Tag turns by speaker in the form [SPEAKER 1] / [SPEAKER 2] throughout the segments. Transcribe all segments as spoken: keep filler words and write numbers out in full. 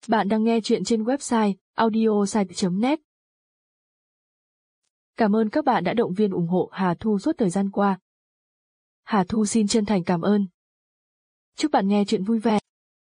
[SPEAKER 1] Bạn đang nghe chuyện trên website audiosite chấm net. Cảm ơn các bạn đã động viên ủng hộ Hà Thu suốt thời gian qua. Hà Thu xin chân thành cảm ơn. Chúc bạn nghe chuyện vui vẻ.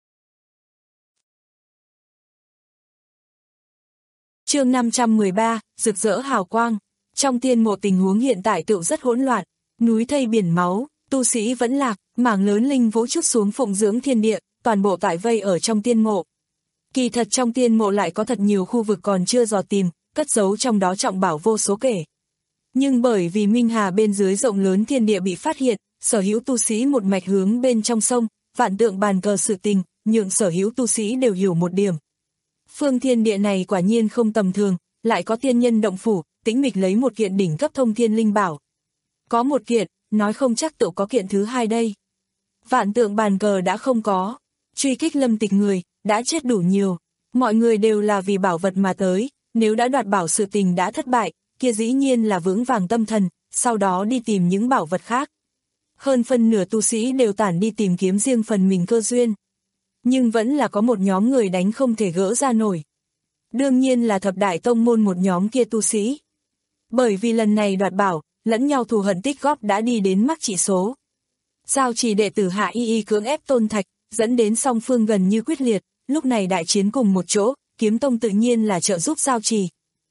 [SPEAKER 2] Chương năm trăm mười ba, rực rỡ hào quang. Trong tiên mộ tình huống hiện tại tựu rất hỗn loạn, núi thây biển máu, tu sĩ vẫn lạc, mảng lớn linh vũ chút xuống phụng dưỡng thiên địa, toàn bộ tại vây ở trong tiên mộ. Kỳ thật trong tiên mộ lại có thật nhiều khu vực còn chưa dò tìm, cất giấu trong đó trọng bảo vô số kể. Nhưng bởi vì Minh Hà bên dưới rộng lớn thiên địa bị phát hiện, sở hữu tu sĩ một mạch hướng bên trong sông, vạn tượng bàn cờ sự tình, nhượng sở hữu tu sĩ đều hiểu một điểm. Phương thiên địa này quả nhiên không tầm thường, lại có tiên nhân động phủ, tĩnh mịch lấy một kiện đỉnh cấp thông thiên linh bảo. Có một kiện, nói không chắc tự có kiện thứ hai đây. Vạn tượng bàn cờ đã không có, truy kích Lâm Tịch người, đã chết đủ nhiều, mọi người đều là vì bảo vật mà tới, nếu đã đoạt bảo sự tình đã thất bại, kia dĩ nhiên là vững vàng tâm thần, sau đó đi tìm những bảo vật khác. Hơn phân nửa tu sĩ đều tản đi tìm kiếm riêng phần mình cơ duyên. Nhưng vẫn là có một nhóm người đánh không thể gỡ ra nổi. Đương nhiên là thập đại tông môn một nhóm kia tu sĩ. Bởi vì lần này đoạt bảo, lẫn nhau thù hận tích góp đã đi đến mắc trị số. Giao chỉ đệ tử Hạ Y Y cưỡng ép Tôn Thạch, dẫn đến song phương gần như quyết liệt, lúc này đại chiến cùng một chỗ, kiếm tông tự nhiên là trợ giúp giao trì.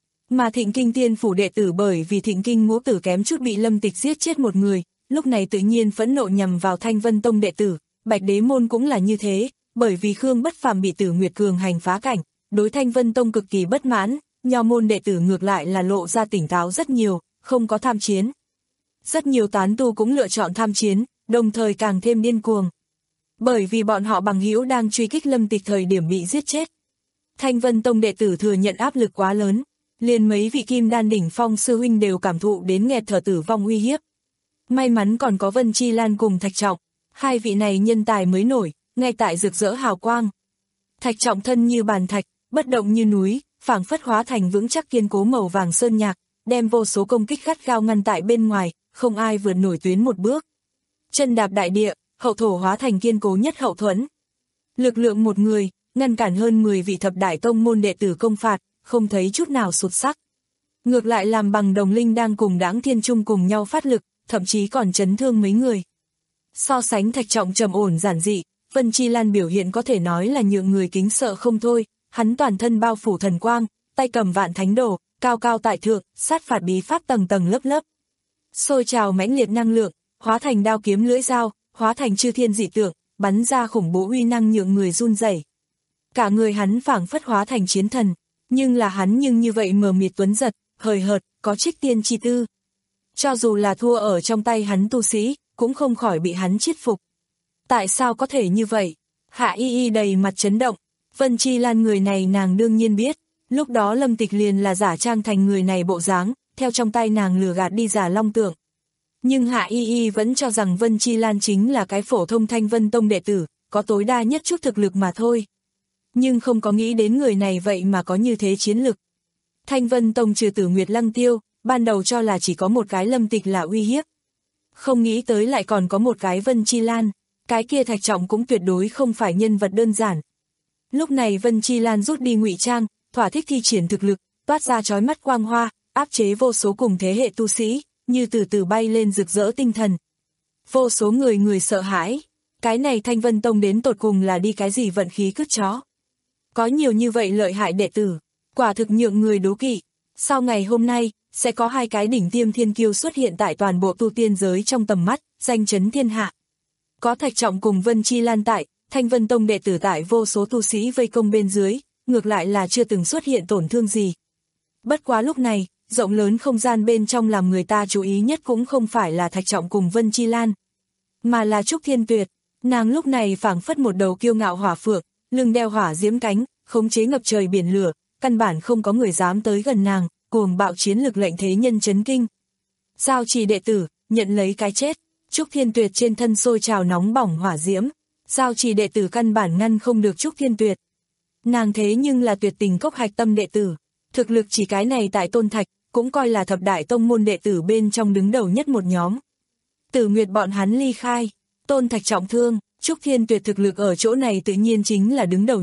[SPEAKER 2] Mà Thịnh Kinh Tiên phủ đệ tử bởi vì Thịnh Kinh ngũ tử kém chút bị Lâm Tịch giết chết một người, lúc này tự nhiên phẫn nộ nhằm vào Thanh Vân Tông đệ tử, Bạch Đế môn cũng là như thế, bởi vì Khương Bất Phàm bị Tử Nguyệt Cường hành phá cảnh, đối Thanh Vân Tông cực kỳ bất mãn, nho môn đệ tử ngược lại là lộ ra tỉnh táo rất nhiều, không có tham chiến. Rất nhiều tán tu cũng lựa chọn tham chiến, đồng thời càng thêm điên cuồng. Bởi vì bọn họ bằng hữu đang truy kích Lâm Tịch thời điểm bị giết chết. Thanh Vân Tông đệ tử thừa nhận áp lực quá lớn, liền mấy vị kim đan đỉnh phong sư huynh đều cảm thụ đến nghẹt thở tử vong uy hiếp. May mắn còn có Vân Chi Lan cùng Thạch Trọng, hai vị này nhân tài mới nổi, ngay tại rực rỡ hào quang. Thạch Trọng thân như bàn thạch, bất động như núi, phảng phất hóa thành vững chắc kiên cố màu vàng sơn nhạc, đem vô số công kích gắt gao ngăn tại bên ngoài, không ai vượt nổi tuyến một bước. Chân đạp đại địa, hậu thổ hóa thành kiên cố nhất hậu thuẫn. Lực lượng một người, ngăn cản hơn mười vị thập đại tông môn đệ tử công phạt, không thấy chút nào sụt sắc. Ngược lại làm bằng đồng linh đang cùng Đãng Thiên Trung cùng nhau phát lực, thậm chí còn chấn thương mấy người. So sánh Thạch Trọng trầm ổn giản dị, Vân Chi Lan biểu hiện có thể nói là nhượng người kính sợ không thôi, hắn toàn thân bao phủ thần quang, tay cầm vạn thánh đồ, cao cao tại thượng, sát phạt bí pháp tầng tầng lớp lớp. Sôi trào mãnh liệt năng lượng, hóa thành đao kiếm lưỡi dao, hóa thành chư thiên dị tượng, bắn ra khủng bố uy năng nhượng người run rẩy. Cả người hắn phảng phất hóa thành chiến thần, nhưng là hắn nhưng như vậy mờ mịt tuấn giật, hời hợt, có trích tiên chi tư. Cho dù là thua ở trong tay hắn tu sĩ, cũng không khỏi bị hắn chiết phục. Tại sao có thể như vậy? Hạ Y Y đầy mặt chấn động, Vân Chi Lan người này nàng đương nhiên biết, lúc đó Lâm Tịch liền là giả trang thành người này bộ dáng, theo trong tay nàng lừa gạt đi giả long tượng. Nhưng Hạ Y Y vẫn cho rằng Vân Chi Lan chính là cái phổ thông Thanh Vân Tông đệ tử, có tối đa nhất chút thực lực mà thôi. Nhưng không có nghĩ đến người này vậy mà có như thế chiến lực. Thanh Vân Tông trừ Tử Nguyệt Lăng Tiêu, ban đầu cho là chỉ có một cái Lâm Tịch là uy hiếp. Không nghĩ tới lại còn có một cái Vân Chi Lan, cái kia Thạch Trọng cũng tuyệt đối không phải nhân vật đơn giản. Lúc này Vân Chi Lan rút đi ngụy trang, thỏa thích thi triển thực lực, toát ra chói mắt quang hoa, áp chế vô số cùng thế hệ tu sĩ, như từ từ bay lên rực rỡ tinh thần. Vô số người người sợ hãi, cái này Thanh Vân Tông đến tột cùng là đi cái gì vận khí cứt chó. Có nhiều như vậy lợi hại đệ tử, quả thực nhượng người đố kỵ. Sau ngày hôm nay, sẽ có hai cái đỉnh tiêm thiên kiêu xuất hiện tại toàn bộ tu tiên giới trong tầm mắt, danh chấn thiên hạ. Có Thạch Trọng cùng Vân Chi Lan tại, Thanh Vân Tông đệ tử tại vô số tu sĩ vây công bên dưới, ngược lại là chưa từng xuất hiện tổn thương gì. Bất quá lúc này, rộng lớn không gian bên trong làm người ta chú ý nhất cũng không phải là Thạch Trọng cùng Vân Chi Lan, mà là Trúc Thiên Tuyệt. Nàng lúc này phảng phất một đầu kiêu ngạo hỏa phượng, lưng đeo hỏa diễm cánh, khống chế ngập trời biển lửa, căn bản không có người dám tới gần nàng, cuồng bạo chiến lực lệnh thế nhân chấn kinh. Giao trì đệ tử, nhận lấy cái chết. Trúc Thiên Tuyệt trên thân sôi trào nóng bỏng hỏa diễm, giao trì đệ tử căn bản ngăn không được Trúc Thiên Tuyệt. Nàng thế nhưng là tuyệt tình cốc hạch tâm đệ tử, thực lực chỉ cái này tại Tôn Thạch, cũng coi là thập đại tông môn đệ tử bên trong đứng đầu nhất một nhóm. Tử Nguyệt bọn hắn ly khai, Tôn Thạch trọng thương, Trúc Thiên Tuyệt thực lực ở chỗ này tự nhiên chính là đứng đầu nhất,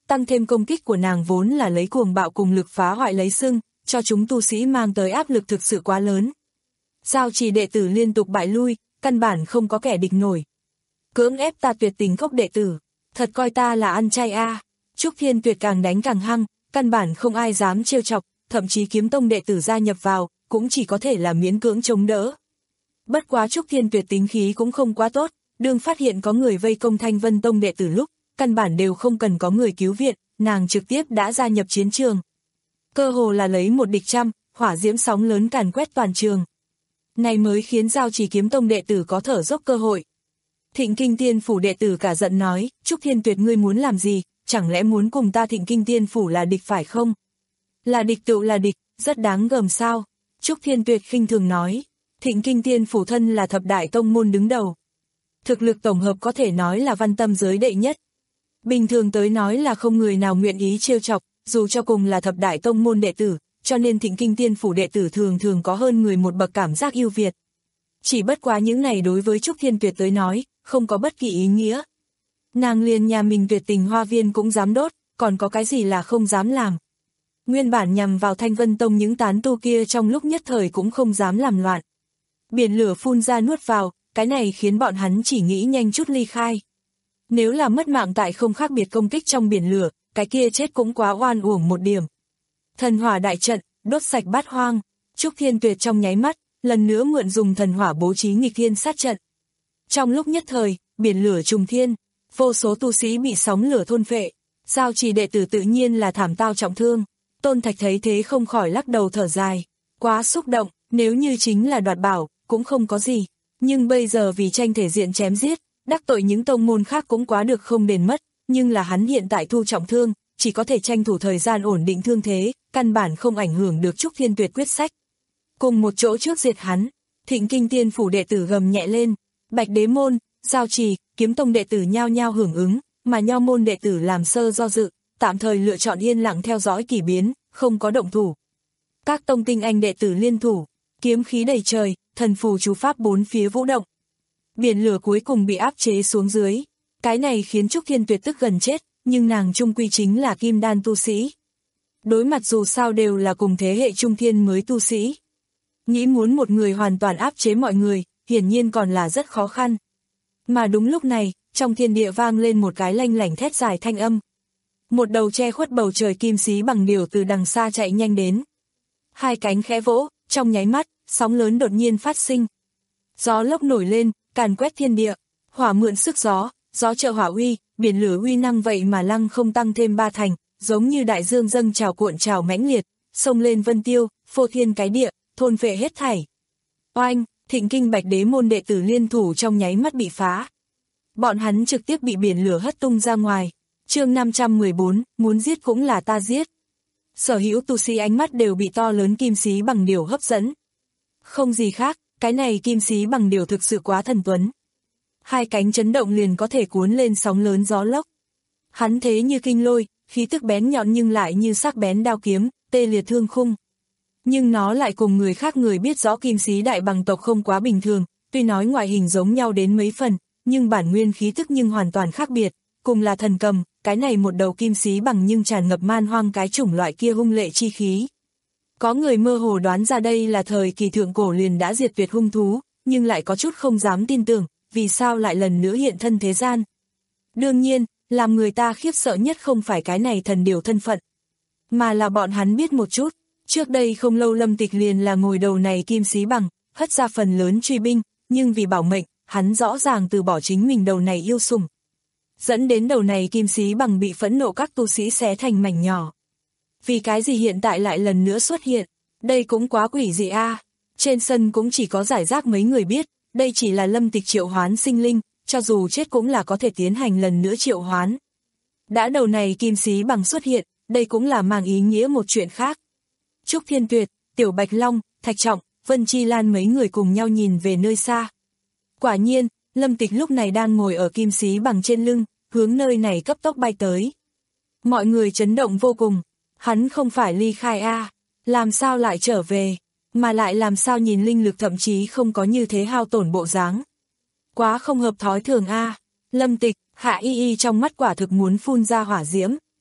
[SPEAKER 2] tăng thêm công kích của nàng vốn là lấy cuồng bạo cùng lực phá hoại lấy xưng, cho chúng tu sĩ mang tới áp lực thực sự quá lớn. Giao trì đệ tử liên tục bại lui, căn bản không có kẻ địch nổi. Cưỡng ép ta tuyệt tình cốc đệ tử, thật coi ta là ăn chay a. À. Trúc Thiên Tuyệt càng đánh càng hăng, căn bản không ai dám trêu chọc, thậm chí kiếm tông đệ tử gia nhập vào, cũng chỉ có thể là miễn cưỡng chống đỡ. Bất quá Trúc Thiên Tuyệt tính khí cũng không quá tốt, đương phát hiện có người vây công Thanh Vân Tông đệ tử lúc, căn bản đều không cần có người cứu viện, nàng trực tiếp đã gia nhập chiến trường. Cơ hồ là lấy một địch trăm, hỏa diễm sóng lớn càn quét toàn trường. Này mới khiến Giao Trì kiếm tông đệ tử có thở dốc cơ hội. Thịnh Kinh Tiên Phủ đệ tử cả giận nói, Trúc Thiên Tuyệt ngươi muốn làm gì, chẳng lẽ muốn cùng ta Thịnh Kinh Tiên Phủ là địch phải không? Là địch tựu là địch, rất đáng gờm sao? Trúc Thiên Tuyệt khinh thường nói, Thịnh Kinh Tiên Phủ thân là thập đại tông môn đứng đầu. Thực lực tổng hợp có thể nói là văn tâm giới đệ nhất. Bình thường tới nói là không người nào nguyện ý trêu chọc, dù cho cùng là thập đại tông môn đệ tử, cho nên Thịnh Kinh Tiên Phủ đệ tử thường thường có hơn người một bậc cảm giác ưu việt. Chỉ bất quá những này đối với Trúc Thiên Tuyệt tới nói, không có bất kỳ ý nghĩa. Nàng liền nhà mình tuyệt tình hoa viên cũng dám đốt, còn có cái gì là không dám làm. Nguyên bản nhằm vào Thanh Vân Tông những tán tu kia trong lúc nhất thời cũng không dám làm loạn. Biển lửa phun ra nuốt vào, cái này khiến bọn hắn chỉ nghĩ nhanh chút ly khai. Nếu là mất mạng tại không khác biệt công kích trong biển lửa, cái kia chết cũng quá oan uổng một điểm. Thần hỏa đại trận, đốt sạch bát hoang, Trúc Thiên Tuyệt trong nháy mắt, lần nữa mượn dùng thần hỏa bố trí nghịch thiên sát trận. Trong lúc nhất thời, biển lửa trùng thiên, vô số tu sĩ bị sóng lửa thôn phệ, Giao Trì đệ tử tự nhiên là thảm tao trọng thương. Tôn Thạch thấy thế không khỏi lắc đầu thở dài, quá xúc động, nếu như chính là đoạt bảo, cũng không có gì, nhưng bây giờ vì tranh thể diện chém giết, đắc tội những tông môn khác cũng quá được không đền mất, nhưng là hắn hiện tại thu trọng thương, chỉ có thể tranh thủ thời gian ổn định thương thế, căn bản không ảnh hưởng được Trúc Thiên Tuyệt quyết sách. Cùng một chỗ trước diệt hắn, Thịnh Kinh Tiên Phủ đệ tử gầm nhẹ lên, Bạch Đế môn, Giao Trì, kiếm tông đệ tử nhao nhao hưởng ứng, mà Nho môn đệ tử làm sơ do dự, tạm thời lựa chọn yên lặng theo dõi kỳ biến, không có động thủ. Các tông tinh anh đệ tử liên thủ, kiếm khí đầy trời, thần phù chú pháp bốn phía vũ động. Biển lửa cuối cùng bị áp chế xuống dưới, cái này khiến Trúc Thiên Tuyệt tức gần chết, nhưng nàng chung quy chính là kim đan tu sĩ. Đối mặt dù sao đều là cùng thế hệ trung thiên mới tu sĩ. Nghĩ muốn một người hoàn toàn áp chế mọi người, hiển nhiên còn là rất khó khăn. Mà đúng lúc này, trong thiên địa vang lên một cái lanh lảnh thét dài thanh âm. Một đầu che khuất bầu trời kim xí bằng điều từ đằng xa chạy nhanh đến. Hai cánh khẽ vỗ, trong nháy mắt, sóng lớn đột nhiên phát sinh. Gió lốc nổi lên, càn quét thiên địa, hỏa mượn sức gió, gió trợ hỏa uy, biển lửa uy năng vậy mà lăng không tăng thêm ba thành, giống như đại dương dâng trào cuộn trào mãnh liệt, sông lên vân tiêu, phô thiên cái địa, thôn phệ hết thảy. Oanh, Thịnh Kinh Bạch Đế môn đệ tử liên thủ trong nháy mắt bị phá. Bọn hắn trực tiếp bị biển lửa hất tung ra ngoài. Chương năm trăm mười bốn, muốn giết cũng là ta giết. Sở hữu tu sĩ ánh mắt đều bị to lớn kim xí bằng điều hấp dẫn. Không gì khác, cái này kim xí bằng điều thực sự quá thần tuấn. Hai cánh chấn động liền có thể cuốn lên sóng lớn gió lốc. Hắn thế như kinh lôi, khí tức bén nhọn nhưng lại như sắc bén đao kiếm, tê liệt thương khung. Nhưng nó lại cùng người khác người biết rõ kim xí đại bằng tộc không quá bình thường, tuy nói ngoại hình giống nhau đến mấy phần, nhưng bản nguyên khí tức nhưng hoàn toàn khác biệt, cùng là thần cầm, cái này một đầu kim xí bằng nhưng tràn ngập man hoang cái chủng loại kia hung lệ chi khí. Có người mơ hồ đoán ra đây là thời kỳ thượng cổ liền đã diệt tuyệt hung thú, nhưng lại có chút không dám tin tưởng, vì sao lại lần nữa hiện thân thế gian. Đương nhiên, làm người ta khiếp sợ nhất không phải cái này thần điều thân phận, mà là bọn hắn biết một chút, trước đây không lâu Lâm Tịch liền là ngồi đầu này kim xí bằng, hất ra phần lớn truy binh, nhưng vì bảo mệnh, hắn rõ ràng từ bỏ chính mình đầu này yêu sủng. Dẫn đến đầu này kim xí bằng bị phẫn nộ các tu sĩ xé thành mảnh nhỏ. Vì cái gì hiện tại lại lần nữa xuất hiện, đây cũng quá quỷ dị a. À. Trên sân cũng chỉ có giải rác mấy người biết, đây chỉ là Lâm Tịch triệu hoán sinh linh, cho dù chết cũng là có thể tiến hành lần nữa triệu hoán. Đã đầu này kim xí bằng xuất hiện, đây cũng là mang ý nghĩa một chuyện khác. Trúc Thiên Tuyệt, Tiểu Bạch Long, Thạch Trọng, Vân Chi Lan mấy người cùng nhau nhìn về nơi xa. Quả nhiên, Lâm Tịch lúc này đang ngồi ở kim xí bằng trên lưng, hướng nơi này cấp tốc bay tới. Mọi người chấn động vô cùng, hắn không phải ly khai a, à, làm sao lại trở về, mà lại làm sao nhìn linh lực thậm chí không có như thế hao tổn bộ dáng. Quá không hợp thói thường a. À. Lâm Tịch, Hạ Y Y trong mắt quả thực muốn phun ra hỏa diễm.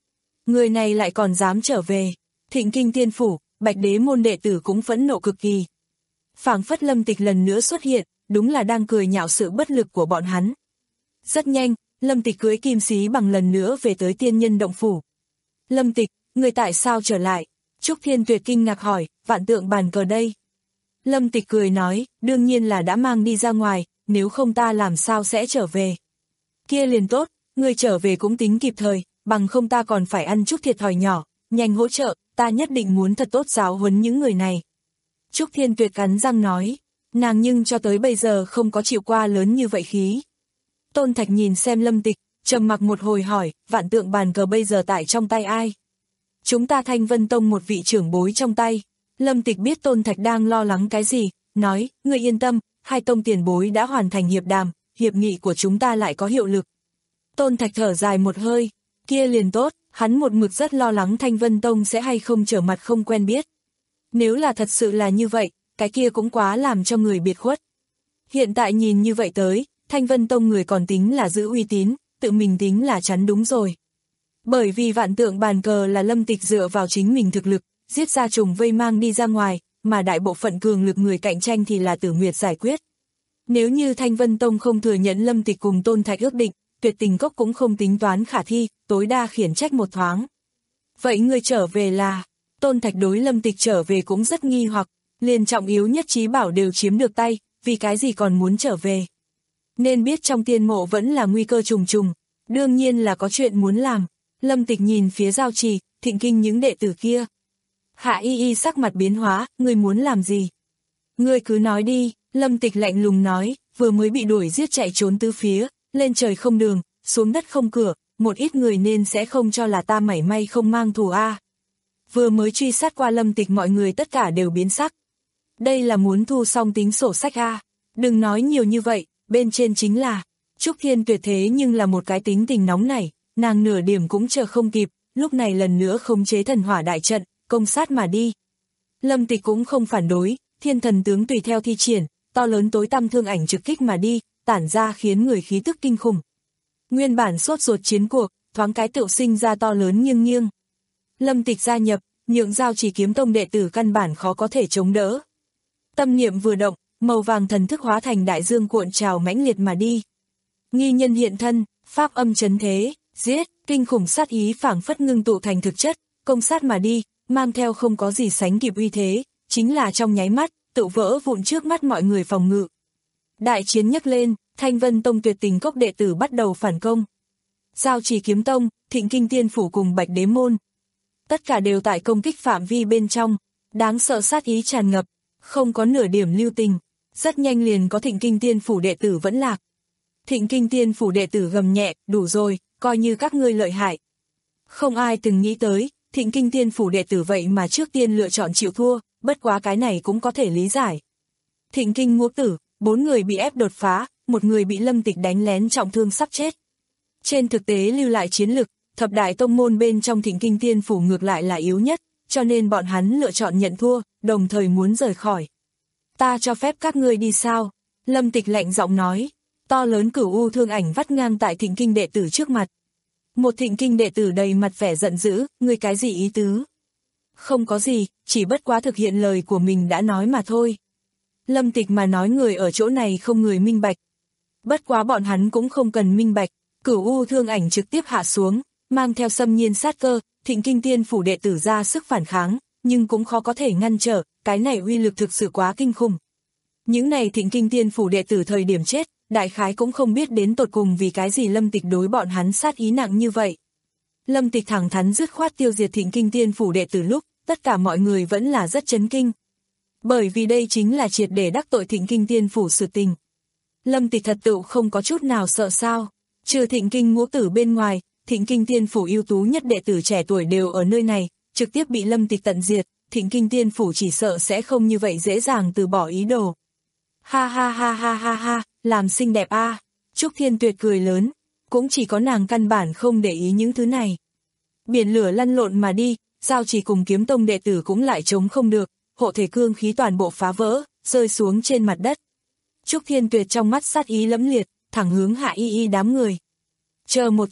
[SPEAKER 2] người này lại còn dám trở về. Thịnh Kinh Tiên Phủ, Bạch Đế môn đệ tử cũng phẫn nộ cực kỳ. Phảng phất Lâm Tịch lần nữa xuất hiện, đúng là đang cười nhạo sự bất lực của bọn hắn. Rất nhanh, Lâm Tịch cưỡi kim xí bằng lần nữa về tới tiên nhân động phủ. Lâm Tịch, người tại sao trở lại? Trúc Thiên Tuyệt kinh ngạc hỏi, vạn tượng bàn cờ đây. Lâm Tịch cười nói, đương nhiên là đã mang đi ra ngoài, nếu không ta làm sao sẽ trở về. Kia liền tốt, người trở về cũng tính kịp thời, bằng không ta còn phải ăn chút thiệt thòi nhỏ, nhanh hỗ trợ, ta nhất định muốn thật tốt giáo huấn những người này. Trúc Thiên Tuyệt cắn răng nói, nàng nhưng cho tới bây giờ không có chịu qua lớn như vậy khí. Tôn Thạch nhìn xem Lâm Tịch, trầm mặc một hồi hỏi, vạn tượng bàn cờ bây giờ tại trong tay ai? Chúng ta Thanh Vân Tông một vị trưởng bối trong tay. Lâm Tịch biết Tôn Thạch đang lo lắng cái gì, nói, ngươi yên tâm, hai tông tiền bối đã hoàn thành hiệp đàm, hiệp nghị của chúng ta lại có hiệu lực. Tôn Thạch thở dài một hơi, kia liền tốt, hắn một mực rất lo lắng Thanh Vân Tông sẽ hay không trở mặt không quen biết. Nếu là thật sự là như vậy, cái kia cũng quá làm cho người biệt khuất. Hiện tại nhìn như vậy tới, Thanh Vân Tông người còn tính là giữ uy tín, tự mình tính là chắn đúng rồi. Bởi vì vạn tượng bàn cờ là Lâm Tịch dựa vào chính mình thực lực, giết ra trùng vây mang đi ra ngoài, mà đại bộ phận cường lực người cạnh tranh thì là Tử Nguyệt giải quyết. Nếu như Thanh Vân Tông không thừa nhận Lâm Tịch cùng Tôn Thạch ước định, Tuyệt Tình Cốc cũng không tính toán khả thi, tối đa khiển trách một thoáng. Vậy người trở về là, Tôn Thạch đối Lâm Tịch trở về cũng rất nghi hoặc, liền trọng yếu nhất trí bảo đều chiếm được tay, vì cái gì còn muốn trở về. Nên biết trong tiên mộ vẫn là nguy cơ trùng trùng, đương nhiên là có chuyện muốn làm. Lâm Tịch nhìn phía Giao Trì, Thịnh Kinh những đệ tử kia. Hạ Y Y sắc mặt biến hóa, ngươi muốn làm gì? Ngươi cứ nói đi, Lâm Tịch lạnh lùng nói, vừa mới bị đuổi giết chạy trốn tứ phía, lên trời không đường, xuống đất không cửa, một ít người nên sẽ không cho là ta mảy may không mang thù a. Vừa mới truy sát qua Lâm Tịch mọi người tất cả đều biến sắc. Đây là muốn thu xong tính sổ sách a. Đừng nói nhiều như vậy, bên trên chính là Trúc Thiên Tuyệt thế nhưng là một cái tính tình nóng nảy, nàng nửa điểm cũng chờ không kịp, lúc này lần nữa khống chế thần hỏa đại trận, công sát mà đi. Lâm Tịch cũng không phản đối, thiên thần tướng tùy theo thi triển, to lớn tối tăm thương ảnh trực kích mà đi, tản ra khiến người khí tức kinh khủng. Nguyên bản sốt ruột chiến cuộc, thoáng cái tựu sinh ra to lớn nghiêng nghiêng. Lâm Tịch gia nhập, nhượng Giao Chỉ Kiếm Tông đệ tử căn bản khó có thể chống đỡ. Tâm niệm vừa động, màu vàng thần thức hóa thành đại dương cuộn trào mãnh liệt mà đi. Nghi nhân hiện thân, pháp âm chấn thế, giết, kinh khủng sát ý phảng phất ngưng tụ thành thực chất, công sát mà đi, mang theo không có gì sánh kịp uy thế, chính là trong nháy mắt, tự vỡ vụn trước mắt mọi người phòng ngự. Đại chiến nhấc lên, Thanh Vân Tông Tuyệt Tình Cốc đệ tử bắt đầu phản công. Giao Chỉ Kiếm Tông, Thịnh Kinh Tiên Phủ cùng Bạch Đế môn. Tất cả đều tại công kích phạm vi bên trong, đáng sợ sát ý tràn ngập, không có nửa điểm lưu tình, rất nhanh liền có Thịnh Kinh Tiên Phủ đệ tử vẫn lạc. Thịnh Kinh Tiên Phủ đệ tử gầm nhẹ, đủ rồi, coi như các ngươi lợi hại. Không ai từng nghĩ tới, Thịnh Kinh Tiên Phủ đệ tử vậy mà trước tiên lựa chọn chịu thua, bất quá cái này cũng có thể lý giải. Thịnh Kinh ngũ tử, bốn người bị ép đột phá, một người bị Lâm Tịch đánh lén trọng thương sắp chết. Trên thực tế lưu lại chiến lực, thập đại tông môn bên trong Thịnh Kinh Tiên Phủ ngược lại là yếu nhất, cho nên bọn hắn lựa chọn nhận thua, đồng thời muốn rời khỏi. Ta cho phép các ngươi đi sao? Lâm Tịch lạnh giọng nói, to lớn cửu u thương ảnh vắt ngang tại Thịnh Kinh đệ tử trước mặt. Một Thịnh Kinh đệ tử đầy mặt vẻ giận dữ, ngươi cái gì ý tứ? Không có gì, chỉ bất quá thực hiện lời của mình đã nói mà thôi. Lâm Tịch mà nói người ở chỗ này không người minh bạch. Bất quá bọn hắn cũng không cần minh bạch, cửu u thương ảnh trực tiếp hạ xuống, mang theo xâm nhiên sát cơ, Thịnh Kinh Tiên Phủ đệ tử ra sức phản kháng, nhưng cũng khó có thể ngăn trở, cái này uy lực thực sự quá kinh khủng. Những này Thịnh Kinh Tiên Phủ đệ tử thời điểm chết, đại khái cũng không biết đến tột cùng vì cái gì Lâm Tịch đối bọn hắn sát ý nặng như vậy. Lâm Tịch thẳng thắn dứt khoát tiêu diệt Thịnh Kinh Tiên Phủ đệ tử lúc, tất cả mọi người vẫn là rất chấn kinh. Bởi vì đây chính là triệt để đắc tội Thịnh Kinh Tiên Phủ sự tình. Lâm Tịch thật tựu không có chút nào sợ sao, trừ Thịnh Kinh ngũ tử bên ngoài, Thịnh Kinh Tiên Phủ ưu tú nhất đệ tử trẻ tuổi đều ở nơi này, trực tiếp bị Lâm Tịch tận diệt, Thịnh Kinh Tiên Phủ chỉ sợ sẽ không như vậy dễ dàng từ bỏ ý đồ. Ha ha ha ha ha ha, làm xinh đẹp a. À. Trúc Thiên Tuyệt cười lớn, cũng chỉ có nàng căn bản không để ý những thứ này. Biển lửa lăn lộn mà đi, Giao Chỉ cùng Kiếm Tông đệ tử cũng lại chống không được, hộ thể cương khí toàn bộ phá vỡ, rơi xuống trên mặt đất. Trúc Thiên Tuyệt trong mắt sát ý lẫm liệt, thẳng hướng Hạ Y Y đám người. Chờ một chút,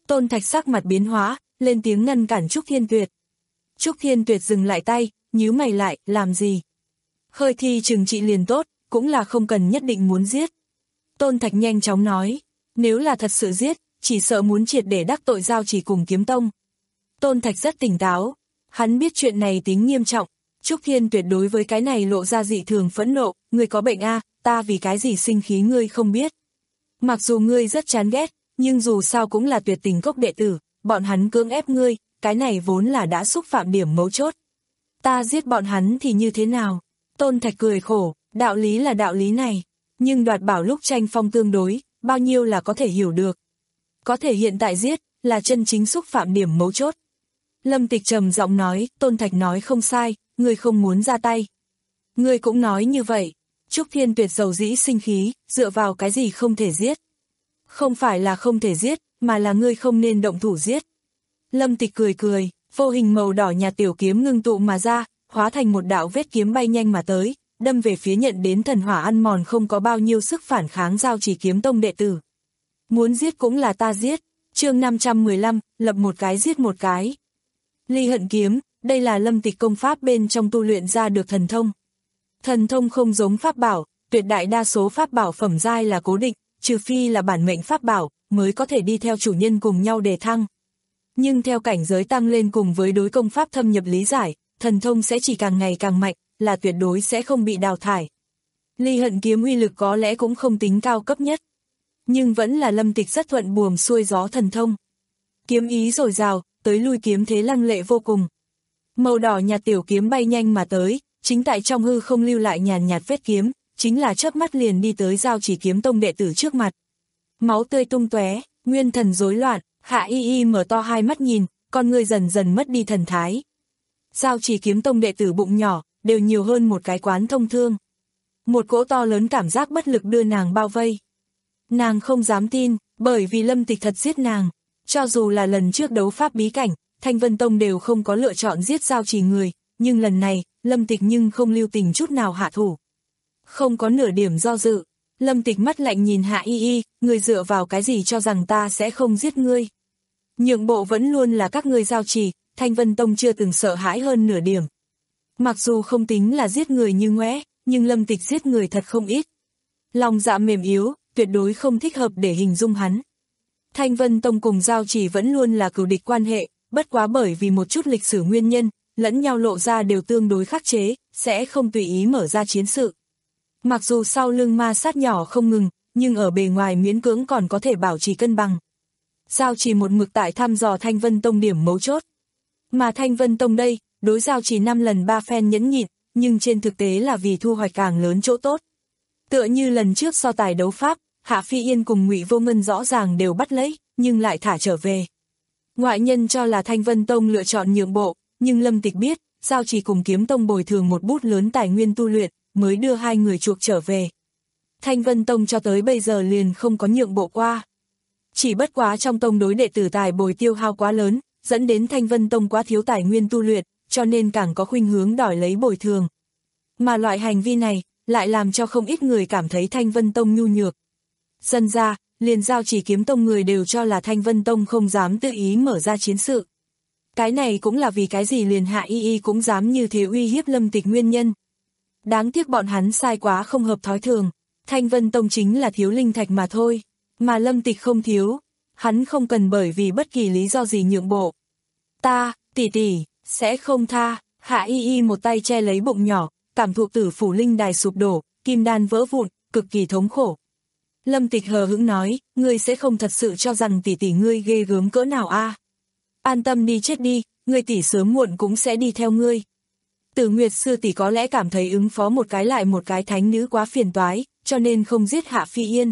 [SPEAKER 2] Tôn Thạch sắc mặt biến hóa, lên tiếng ngăn cản Trúc Thiên Tuyệt. Trúc Thiên Tuyệt dừng lại tay, nhíu mày lại, làm gì? Hơi thi trừng trị liền tốt, cũng là không cần nhất định muốn giết. Tôn Thạch nhanh chóng nói, nếu là thật sự giết, chỉ sợ muốn triệt để đắc tội Giao Chỉ cùng Kiếm Tông. Tôn Thạch rất tỉnh táo, hắn biết chuyện này tính nghiêm trọng. Trúc Thiên Tuyệt đối với cái này lộ ra dị thường phẫn nộ, ngươi có bệnh a, ta vì cái gì sinh khí ngươi không biết. Mặc dù ngươi rất chán ghét, nhưng dù sao cũng là Tuyệt Tình Cốc đệ tử, bọn hắn cưỡng ép ngươi, cái này vốn là đã xúc phạm điểm mấu chốt. Ta giết bọn hắn thì như thế nào? Tôn Thạch cười khổ, đạo lý là đạo lý này, nhưng đoạt bảo lúc tranh phong tương đối, bao nhiêu là có thể hiểu được. Có thể hiện tại giết, là chân chính xúc phạm điểm mấu chốt. Lâm Tịch trầm giọng nói, Tôn Thạch nói không sai, ngươi không muốn ra tay. Ngươi cũng nói như vậy. Trúc Thiên Tuyệt dầu dĩ sinh khí, dựa vào cái gì không thể giết. Không phải là không thể giết, mà là ngươi không nên động thủ giết. Lâm Tịch cười cười, vô hình màu đỏ nhà tiểu kiếm ngưng tụ mà ra, hóa thành một đạo vết kiếm bay nhanh mà tới, đâm về phía nhận đến thần hỏa ăn mòn không có bao nhiêu sức phản kháng Giao Chỉ Kiếm Tông đệ tử. Muốn giết cũng là ta giết. Chương năm trăm mười lăm, lập một cái giết một cái. Ly Hận Kiếm, đây là Lâm Tịch công pháp bên trong tu luyện ra được thần thông. Thần thông không giống pháp bảo, tuyệt đại đa số pháp bảo phẩm giai là cố định, trừ phi là bản mệnh pháp bảo, mới có thể đi theo chủ nhân cùng nhau đề thăng. Nhưng theo cảnh giới tăng lên cùng với đối công pháp thâm nhập lý giải, thần thông sẽ chỉ càng ngày càng mạnh, là tuyệt đối sẽ không bị đào thải. Ly Hận Kiếm uy lực có lẽ cũng không tính cao cấp nhất, nhưng vẫn là Lâm Tịch rất thuận buồm xuôi gió thần thông. Kiếm ý dồi dào, tới lui kiếm thế lăng lệ vô cùng. Màu đỏ nhạt tiểu kiếm bay nhanh mà tới, chính tại trong hư không lưu lại nhàn nhạt vết kiếm, chính là chớp mắt liền đi tới Giao Chỉ Kiếm Tông đệ tử trước mặt. Máu tươi tung tóe, nguyên thần rối loạn, Hạ Y Y mở to hai mắt nhìn, con người dần dần mất đi thần thái. Giao Chỉ Kiếm Tông đệ tử bụng nhỏ, đều nhiều hơn một cái quán thông thương. Một cỗ to lớn cảm giác bất lực đưa nàng bao vây. Nàng không dám tin, bởi vì Lâm Tịch thật giết nàng. Cho dù là lần trước đấu pháp bí cảnh, Thanh Vân Tông đều không có lựa chọn giết Giao Chỉ người, nhưng lần này, Lâm Tịch nhưng không lưu tình chút nào hạ thủ. Không có nửa điểm do dự, Lâm Tịch mắt lạnh nhìn Hạ Y Y, người dựa vào cái gì cho rằng ta sẽ không giết ngươi. Nhượng bộ vẫn luôn là các ngươi Giao Chỉ, Thanh Vân Tông chưa từng sợ hãi hơn nửa điểm. Mặc dù không tính là giết người như ngoẽ, nhưng Lâm Tịch giết người thật không ít. Lòng dạ mềm yếu, tuyệt đối không thích hợp để hình dung hắn. Thanh Vân Tông cùng Giao Chỉ vẫn luôn là cừu địch quan hệ, bất quá bởi vì một chút lịch sử nguyên nhân, lẫn nhau lộ ra đều tương đối khắc chế, sẽ không tùy ý mở ra chiến sự. Mặc dù sau lưng ma sát nhỏ không ngừng, nhưng ở bề ngoài miễn cưỡng còn có thể bảo trì cân bằng. Giao Chỉ một mực tại thăm dò Thanh Vân Tông điểm mấu chốt. Mà Thanh Vân Tông đây, đối Giao Chỉ năm lần ba phen nhẫn nhịn, nhưng trên thực tế là vì thu hoạch càng lớn chỗ tốt. Tựa như lần trước so tài đấu pháp, Hạ Phi Yên cùng Ngụy Vô Ngân rõ ràng đều bắt lấy, nhưng lại thả trở về. Ngoại nhân cho là Thanh Vân Tông lựa chọn nhượng bộ, nhưng Lâm Tịch biết, Giao Chỉ cùng Kiếm Tông bồi thường một bút lớn tài nguyên tu luyện, mới đưa hai người chuộc trở về. Thanh Vân Tông cho tới bây giờ liền không có nhượng bộ qua. Chỉ bất quá trong tông đối đệ tử tài bồi tiêu hao quá lớn, dẫn đến Thanh Vân Tông quá thiếu tài nguyên tu luyện, cho nên càng có khuynh hướng đòi lấy bồi thường. Mà loại hành vi này, lại làm cho không ít người cảm thấy Thanh Vân Tông nhu nhược. Dần ra, liền Giao Chỉ Kiếm Tông người đều cho là Thanh Vân Tông không dám tự ý mở ra chiến sự. Cái này cũng là vì cái gì liền Hạ Y Y cũng dám như thế uy hiếp Lâm Tịch nguyên nhân. Đáng tiếc bọn hắn sai quá không hợp thói thường, Thanh Vân Tông chính là thiếu linh thạch mà thôi, mà Lâm Tịch không thiếu, hắn không cần bởi vì bất kỳ lý do gì nhượng bộ. Ta, tỷ tỷ, sẽ không tha. Hạ Y Y một tay che lấy bụng nhỏ, cảm thụ tử phủ linh đài sụp đổ, kim đan vỡ vụn, cực kỳ thống khổ. Lâm Tịch hờ hững nói, ngươi sẽ không thật sự cho rằng tỷ tỷ ngươi ghê gớm cỡ nào a? À? An tâm đi chết đi, ngươi tỷ sớm muộn cũng sẽ đi theo ngươi. Tử Nguyệt sư tỷ có lẽ cảm thấy ứng phó một cái lại một cái thánh nữ quá phiền toái, cho nên không giết Hạ Phi Yên.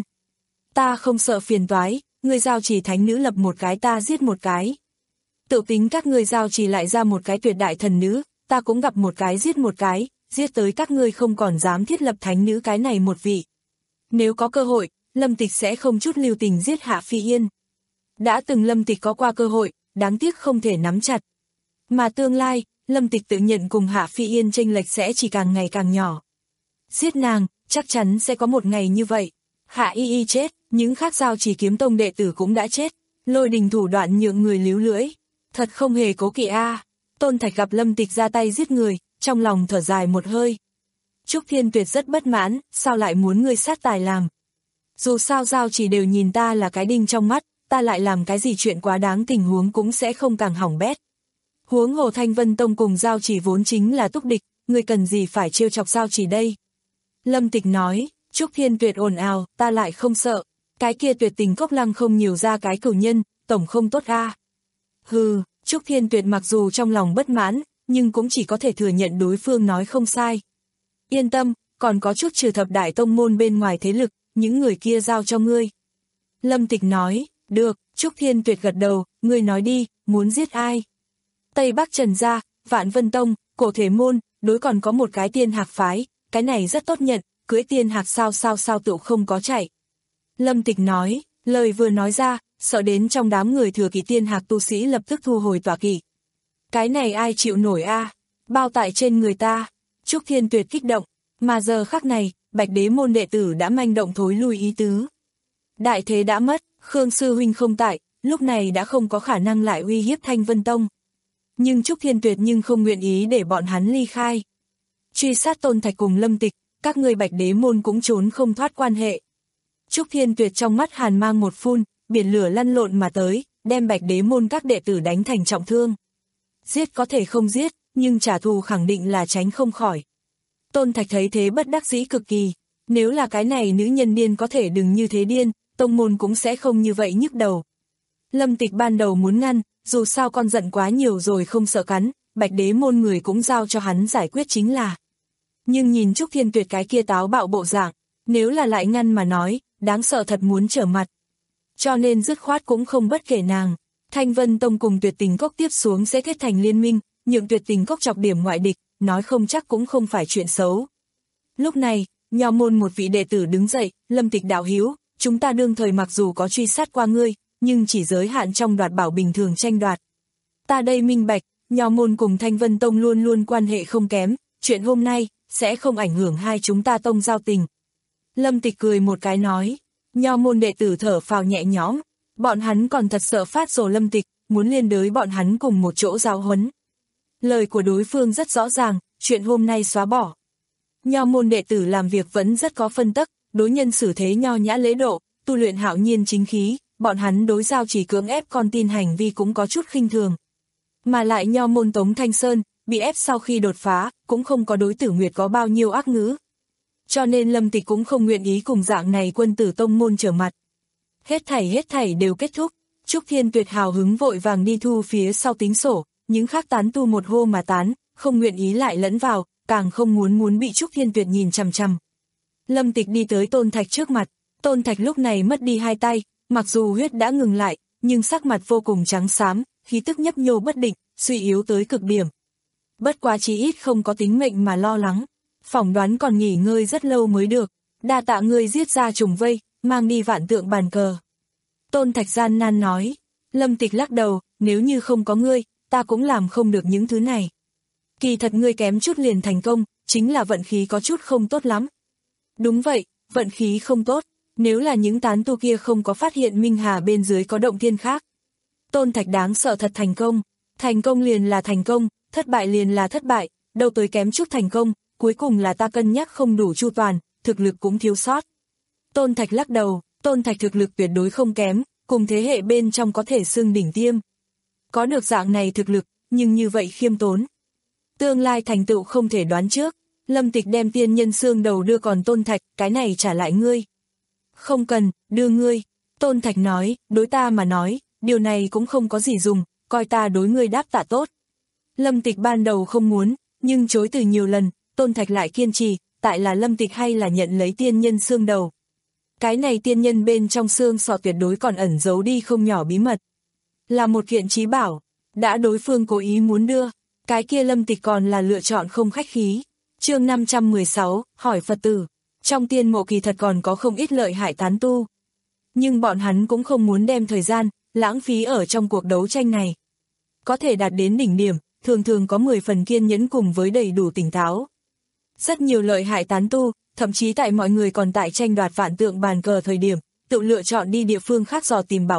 [SPEAKER 2] Ta không sợ phiền toái, ngươi Giao Chỉ thánh nữ lập một cái ta giết một cái. Tự tính các ngươi Giao Chỉ lại ra một cái tuyệt đại thần nữ, ta cũng gặp một cái giết một cái, giết tới các ngươi không còn dám thiết lập thánh nữ cái này một vị. Nếu có cơ hội, Lâm Tịch sẽ không chút lưu tình giết Hạ Phi Yên. Đã từng Lâm Tịch có qua cơ hội, đáng tiếc không thể nắm chặt. Mà tương lai, Lâm Tịch tự nhận cùng Hạ Phi Yên chênh lệch sẽ chỉ càng ngày càng nhỏ. Giết nàng, chắc chắn sẽ có một ngày như vậy. Hạ Y Y chết, những khác Giao Chỉ Kiếm Tông đệ tử cũng đã chết. lôi đình thủ đoạn nhượng người líu lưỡi, thật không hề cố kỵ a. Tôn Thạch gặp Lâm Tịch ra tay giết người, trong lòng thở dài một hơi. Trúc Thiên Tuyệt rất bất mãn, sao lại muốn ngươi sát tài làm? Dù sao Giao Chỉ đều nhìn ta là cái đinh trong mắt, ta lại làm cái gì chuyện quá đáng tình huống cũng sẽ không càng hỏng bét. Huống hồ Thanh Vân Tông cùng Giao Chỉ vốn chính là túc địch, ngươi cần gì phải trêu chọc Giao Chỉ đây? Lâm Tịch nói, Trúc Thiên Tuyệt ồn ào, ta lại không sợ, cái kia Tuyệt Tình Cốc Lăng không nhiều ra cái cửu nhân, tổng không tốt a. Hừ, Trúc Thiên Tuyệt mặc dù trong lòng bất mãn, nhưng cũng chỉ có thể thừa nhận đối phương nói không sai. Yên tâm, còn có chút trừ thập đại tông môn bên ngoài thế lực, những người kia giao cho ngươi. Lâm Tịch nói, được, Trúc Thiên Tuyệt gật đầu, ngươi nói đi, muốn giết ai? Tây Bắc Trần Gia, Vạn Vân Tông, Cổ Thể Môn, đối còn có một cái Tiên Hạc phái, cái này rất tốt nhận, cưỡi Tiên Hạc sao sao sao tựu không có chạy. Lâm Tịch nói, lời vừa nói ra, sợ đến trong đám người thừa kỵ Tiên Hạc tu sĩ lập tức thu hồi tọa kỵ. Cái này ai chịu nổi a? Bao tại trên người ta. Trúc Thiên Tuyệt kích động, mà giờ khắc này, Bạch Đế môn đệ tử đã manh động thối lui ý tứ. Đại thế đã mất, Khương sư huynh không tại, lúc này đã không có khả năng lại uy hiếp Thanh Vân Tông. Nhưng Trúc Thiên Tuyệt nhưng không nguyện ý để bọn hắn ly khai. Truy sát Tôn Thạch cùng Lâm Tịch, các người Bạch Đế môn cũng trốn không thoát quan hệ. Trúc Thiên Tuyệt trong mắt hàn mang một phun, biển lửa lăn lộn mà tới, đem Bạch Đế môn các đệ tử đánh thành trọng thương. Giết có thể không giết, nhưng trả thù khẳng định là tránh không khỏi. Tôn Thạch thấy thế bất đắc dĩ cực kỳ, nếu là cái này nữ nhân điên có thể đừng như thế điên, tông môn cũng sẽ không như vậy nhức đầu. Lâm Tịch ban đầu muốn ngăn, dù sao con giận quá nhiều rồi không sợ cắn, Bạch Đế môn người cũng giao cho hắn giải quyết chính là. Nhưng nhìn Trúc Thiên Tuyệt cái kia táo bạo bộ dạng, nếu là lại ngăn mà nói, đáng sợ thật muốn trở mặt. Cho nên dứt khoát cũng không bất kể nàng. Thanh Vân Tông cùng Tuyệt Tình Cốc tiếp xuống sẽ kết thành liên minh, nhượng Tuyệt Tình Cốc chọc điểm ngoại địch, nói không chắc cũng không phải chuyện xấu. Lúc này, nho môn một vị đệ tử đứng dậy, Lâm Tịch đạo hữu, chúng ta đương thời mặc dù có truy sát qua ngươi, nhưng chỉ giới hạn trong đoạt bảo bình thường tranh đoạt. Ta đây minh bạch, nho môn cùng Thanh Vân Tông luôn luôn quan hệ không kém, chuyện hôm nay sẽ không ảnh hưởng hai chúng ta tông giao tình. Lâm Tịch cười một cái nói, nho môn đệ tử thở phào nhẹ nhõm, bọn hắn còn thật sợ phát rồ Lâm Tịch, muốn liên đới bọn hắn cùng một chỗ giáo huấn. Lời của đối phương rất rõ ràng, chuyện hôm nay xóa bỏ. Nho môn đệ tử làm việc vẫn rất có phân tắc, đối nhân xử thế nho nhã lễ độ, tu luyện hạo nhiên chính khí, bọn hắn đối Giao Chỉ cưỡng ép con tin hành vi cũng có chút khinh thường. Mà lại nho môn Tống Thanh Sơn, bị ép sau khi đột phá, cũng không có đối Tử Nguyệt có bao nhiêu ác ngữ. Cho nên Lâm Tịch cũng không nguyện ý cùng dạng này quân tử tông môn trở mặt. Hết thảy hết thảy đều kết thúc, Trúc Thiên Tuyệt hào hứng vội vàng đi thu phía sau tính sổ, những khác tán tu một hô mà tán, không nguyện ý lại lẫn vào, càng không muốn muốn bị Trúc Thiên Tuyệt nhìn chằm chằm. Lâm Tịch đi tới Tôn Thạch trước mặt, Tôn Thạch lúc này mất đi hai tay, mặc dù huyết đã ngừng lại, nhưng sắc mặt vô cùng trắng xám, khí tức nhấp nhô bất định, suy yếu tới cực điểm. Bất quá chí ít không có tính mệnh mà lo lắng, phỏng đoán còn nghỉ ngơi rất lâu mới được, đa tạ ngươi giết ra trùng vây, mang đi vạn tượng bàn cờ. Tôn Thạch gian nan nói, Lâm Tịch lắc đầu, nếu như không có ngươi, ta cũng làm không được những thứ này. Kỳ thật ngươi kém chút liền thành công, chính là vận khí có chút không tốt lắm. Đúng vậy, vận khí không tốt, nếu là những tán tu kia không có phát hiện Minh Hà bên dưới có động thiên khác. Tôn Thạch đáng sợ thật thành công, thành công liền là thành công, thất bại liền là thất bại, đâu tới kém chút thành công, cuối cùng là ta cân nhắc không đủ chu toàn, thực lực cũng thiếu sót. Tôn Thạch lắc đầu, Tôn Thạch thực lực tuyệt đối không kém, cùng thế hệ bên trong có thể xưng đỉnh tiêm. Có được dạng này thực lực, nhưng như vậy khiêm tốn. Tương lai thành tựu không thể đoán trước, Lâm Tịch đem tiên nhân xương đầu đưa còn Tôn Thạch, cái này trả lại ngươi. Không cần, đưa ngươi. Tôn Thạch nói, đối ta mà nói, điều này cũng không có gì dùng, coi ta đối ngươi đáp tạ tốt. Lâm Tịch ban đầu không muốn, nhưng chối từ nhiều lần, Tôn Thạch lại kiên trì, tại là Lâm Tịch hay là nhận lấy tiên nhân xương đầu. Cái này tiên nhân bên trong xương sọ tuyệt đối còn ẩn giấu đi không nhỏ bí mật. Là một kiện trí bảo, đã đối phương cố ý muốn đưa, cái kia Lâm Tịch còn là lựa chọn không khách khí. Chương năm trăm mười sáu, hỏi Phật tử. Trong tiên mộ kỳ thật còn có không ít lợi hại tán tu. Nhưng bọn hắn cũng không muốn đem thời gian, lãng phí ở trong cuộc đấu tranh này. Có thể đạt đến đỉnh điểm, thường thường có mười phần kiên nhẫn cùng với đầy đủ tỉnh táo. Rất nhiều lợi hại tán tu, thậm chí tại mọi người còn tại tranh đoạt vạn tượng bàn cờ thời điểm, tự lựa chọn đi địa phương khác dò tìm bảo vật,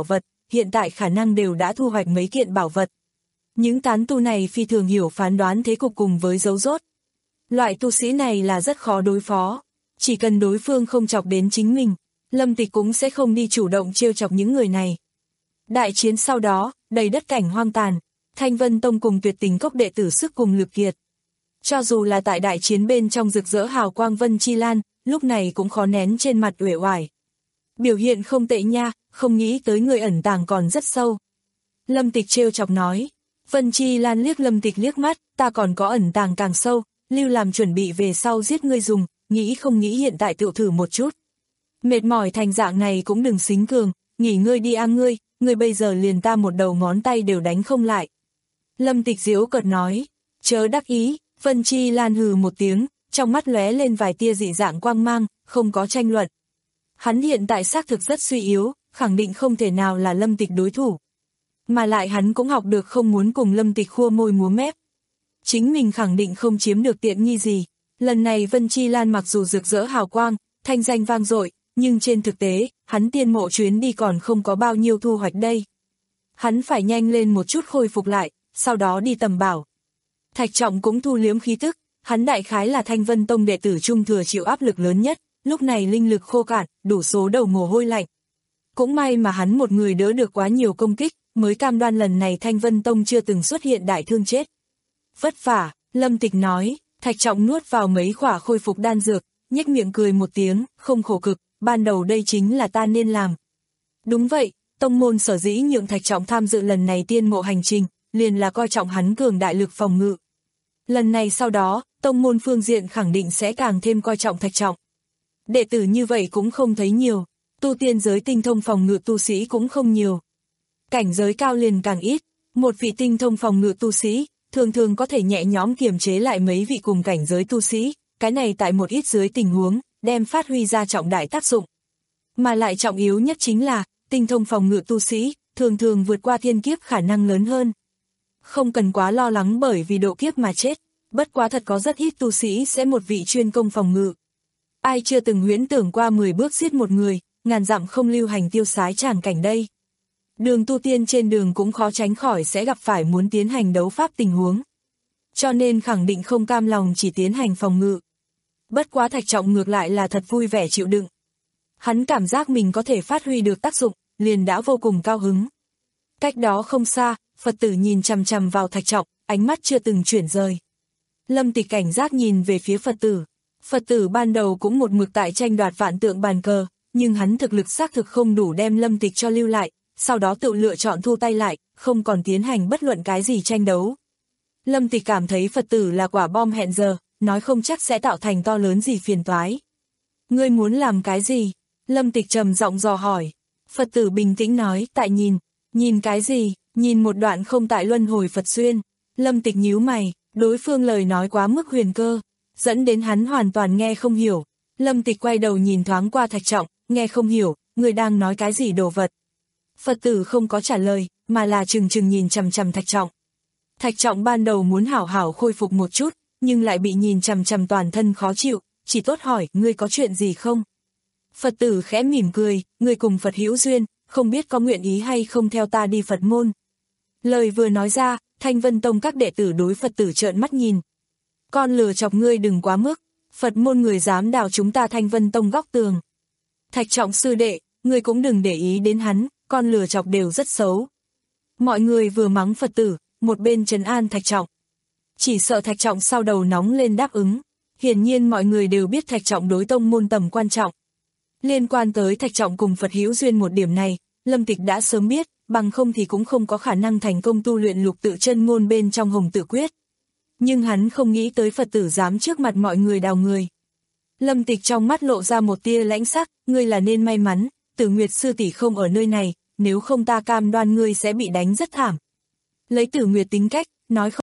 [SPEAKER 2] hiện tại khả năng đều đã thu hoạch mấy kiện bảo vật. Những tán tu này phi thường hiểu phán đoán thế cục cùng với dấu rốt. Loại tu sĩ này là rất khó đối phó, chỉ cần đối phương không chọc đến chính mình, Lâm Tịch cũng sẽ không đi chủ động trêu chọc những người này. Đại chiến sau đó, đầy đất cảnh hoang tàn, Thanh Vân Tông cùng Tuyệt Tình Cốc đệ tử sức cùng lực kiệt. Cho dù là tại đại chiến bên trong rực rỡ hào quang Vân Chi Lan, lúc này cũng khó nén trên mặt uể oải. Biểu hiện không tệ nha, không nghĩ tới người ẩn tàng còn rất sâu. Lâm Tịch trêu chọc nói. Vân Chi Lan liếc Lâm Tịch liếc mắt, ta còn có ẩn tàng càng sâu, lưu làm chuẩn bị về sau giết ngươi dùng, nghĩ không nghĩ hiện tại tự thử một chút. Mệt mỏi thành dạng này cũng đừng xính cường, nghỉ ngơi đi a ngươi, ngươi bây giờ liền ta một đầu ngón tay đều đánh không lại. Lâm Tịch giễu cợt nói, chớ đắc ý, Vân Chi Lan hừ một tiếng, trong mắt lóe lên vài tia dị dạng quang mang, không có tranh luận. Hắn hiện tại xác thực rất suy yếu, khẳng định không thể nào là Lâm Tịch đối thủ. Mà lại hắn cũng học được không muốn cùng Lâm Tịch khua môi múa mép. Chính mình khẳng định không chiếm được tiện nghi gì. Lần này Vân Chi Lan mặc dù rực rỡ hào quang, thanh danh vang dội, nhưng trên thực tế, hắn tiên mộ chuyến đi còn không có bao nhiêu thu hoạch đây. Hắn phải nhanh lên một chút khôi phục lại, sau đó đi tầm bảo. Thạch Trọng cũng thu liếm khí tức, hắn đại khái là Thanh Vân Tông đệ tử trung thừa chịu áp lực lớn nhất, lúc này linh lực khô cạn, đủ số đầu mồ hôi lạnh. Cũng may mà hắn một người đỡ được quá nhiều công kích, mới cam đoan lần này Thanh Vân Tông chưa từng xuất hiện đại thương chết. Vất vả, Lâm Tịch nói, Thạch Trọng nuốt vào mấy khỏa khôi phục đan dược, nhếch miệng cười một tiếng, không khổ cực, ban đầu đây chính là ta nên làm. Đúng vậy, tông môn sở dĩ nhượng Thạch Trọng tham dự lần này tiên mộ hành trình, liền là coi trọng hắn cường đại lực phòng ngự. Lần này sau đó, tông môn phương diện khẳng định sẽ càng thêm coi trọng Thạch Trọng. Đệ tử như vậy cũng không thấy nhiều, tu tiên giới tinh thông phòng ngự tu sĩ cũng không nhiều. Cảnh giới cao liền càng ít, một vị tinh thông phòng ngự tu sĩ, thường thường có thể nhẹ nhõm kiềm chế lại mấy vị cùng cảnh giới tu sĩ, cái này tại một ít dưới tình huống, đem phát huy ra trọng đại tác dụng. Mà lại trọng yếu nhất chính là, tinh thông phòng ngự tu sĩ, thường thường vượt qua thiên kiếp khả năng lớn hơn. Không cần quá lo lắng bởi vì độ kiếp mà chết, bất quá thật có rất ít tu sĩ sẽ một vị chuyên công phòng ngự. Ai chưa từng huyễn tưởng qua mười bước giết một người, ngàn dặm không lưu hành tiêu sái tràng cảnh đây. Đường tu tiên trên đường cũng khó tránh khỏi sẽ gặp phải muốn tiến hành đấu pháp tình huống. Cho nên khẳng định không cam lòng chỉ tiến hành phòng ngự. Bất quá Thạch Trọng ngược lại là thật vui vẻ chịu đựng. Hắn cảm giác mình có thể phát huy được tác dụng, liền đã vô cùng cao hứng. Cách đó không xa, Phật tử nhìn chằm chằm vào Thạch Trọng, ánh mắt chưa từng chuyển rời. Lâm Tịch cảnh giác nhìn về phía Phật tử. Phật tử ban đầu cũng một mực tại tranh đoạt vạn tượng bàn cờ, nhưng hắn thực lực xác thực không đủ đem Lâm Tịch cho lưu lại, sau đó tự lựa chọn thu tay lại, không còn tiến hành bất luận cái gì tranh đấu. Lâm Tịch cảm thấy Phật tử là quả bom hẹn giờ, nói không chắc sẽ tạo thành to lớn gì phiền toái. Ngươi muốn làm cái gì? Lâm Tịch trầm giọng dò hỏi. Phật tử bình tĩnh nói, tại nhìn. Nhìn cái gì? Nhìn một đoạn không tại luân hồi Phật xuyên. Lâm Tịch nhíu mày, đối phương lời nói quá mức huyền cơ, dẫn đến hắn hoàn toàn nghe không hiểu. Lâm Tịch quay đầu nhìn thoáng qua Thạch Trọng, nghe không hiểu, người đang nói cái gì đồ vật. Phật tử không có trả lời, mà là chừng chừng nhìn chằm chằm Thạch Trọng. Thạch Trọng ban đầu muốn hảo hảo khôi phục một chút, nhưng lại bị nhìn chằm chằm toàn thân khó chịu, chỉ tốt hỏi, ngươi có chuyện gì không? Phật tử khẽ mỉm cười, ngươi cùng Phật hữu duyên, không biết có nguyện ý hay không theo ta đi Phật môn. Lời vừa nói ra, Thanh Vân Tông các đệ tử đối Phật tử trợn mắt nhìn. Con lừa chọc ngươi đừng quá mức, Phật môn người dám đào chúng ta Thanh Vân Tông góc tường. Thạch Trọng sư đệ, ngươi cũng đừng để ý đến hắn, con lừa chọc đều rất xấu. Mọi người vừa mắng Phật tử, một bên trấn an Thạch Trọng. Chỉ sợ Thạch Trọng sau đầu nóng lên đáp ứng. Hiển nhiên mọi người đều biết Thạch Trọng đối tông môn tầm quan trọng. Liên quan tới Thạch Trọng cùng Phật hữu duyên một điểm này, Lâm Tịch đã sớm biết, bằng không thì cũng không có khả năng thành công tu luyện lục tự chân ngôn bên trong Hồng Tự Quyết. Nhưng hắn không nghĩ tới Phật tử dám trước mặt mọi người đào người. Lâm Tịch trong mắt lộ ra một tia lãnh sắc, ngươi là nên may mắn, Tử Nguyệt sư tỷ không ở nơi này, nếu không ta cam đoan ngươi sẽ bị đánh rất thảm. Lấy Tử Nguyệt tính cách, nói không.